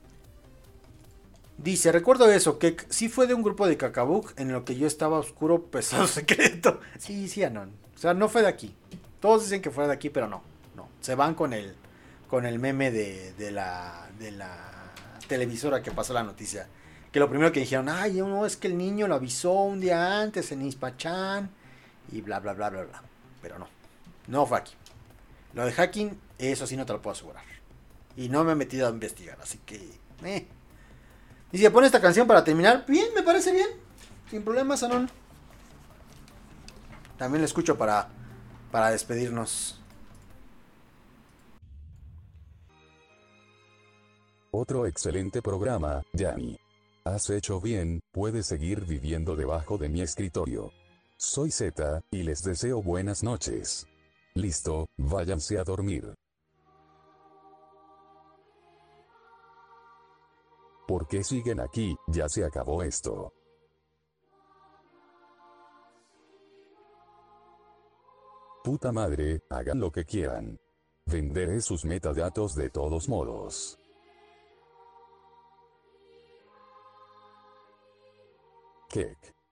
Dice, recuerdo eso, que sí fue de un grupo de Cacabuc en lo que yo estaba oscuro, pesado, secreto. Sí, sí, Anon. O sea, no fue de aquí. Todos dicen que fue de aquí, pero no. No. Se van con el, con el meme de, de, la, de la televisora que pasó la noticia. Que lo primero que dijeron, ay, no, es que el niño lo avisó un día antes en Ispachán. Y bla, bla, bla, bla, bla. Pero no. No fue aquí. Lo de hacking, eso sí no te lo puedo asegurar. Y no me he metido a investigar, así que... Eh. Y si pone esta canción para terminar, bien, me parece bien. Sin problemas, Anon. También la escucho para, para despedirnos. Otro excelente programa, Yanni. Has hecho bien, puedes seguir viviendo debajo de mi escritorio. Soy Z, y les deseo buenas noches. Listo, váyanse a dormir. ¿Por qué siguen aquí? Ya se acabó esto. Puta madre, hagan lo que quieran. Venderé sus metadatos de todos modos. Kek.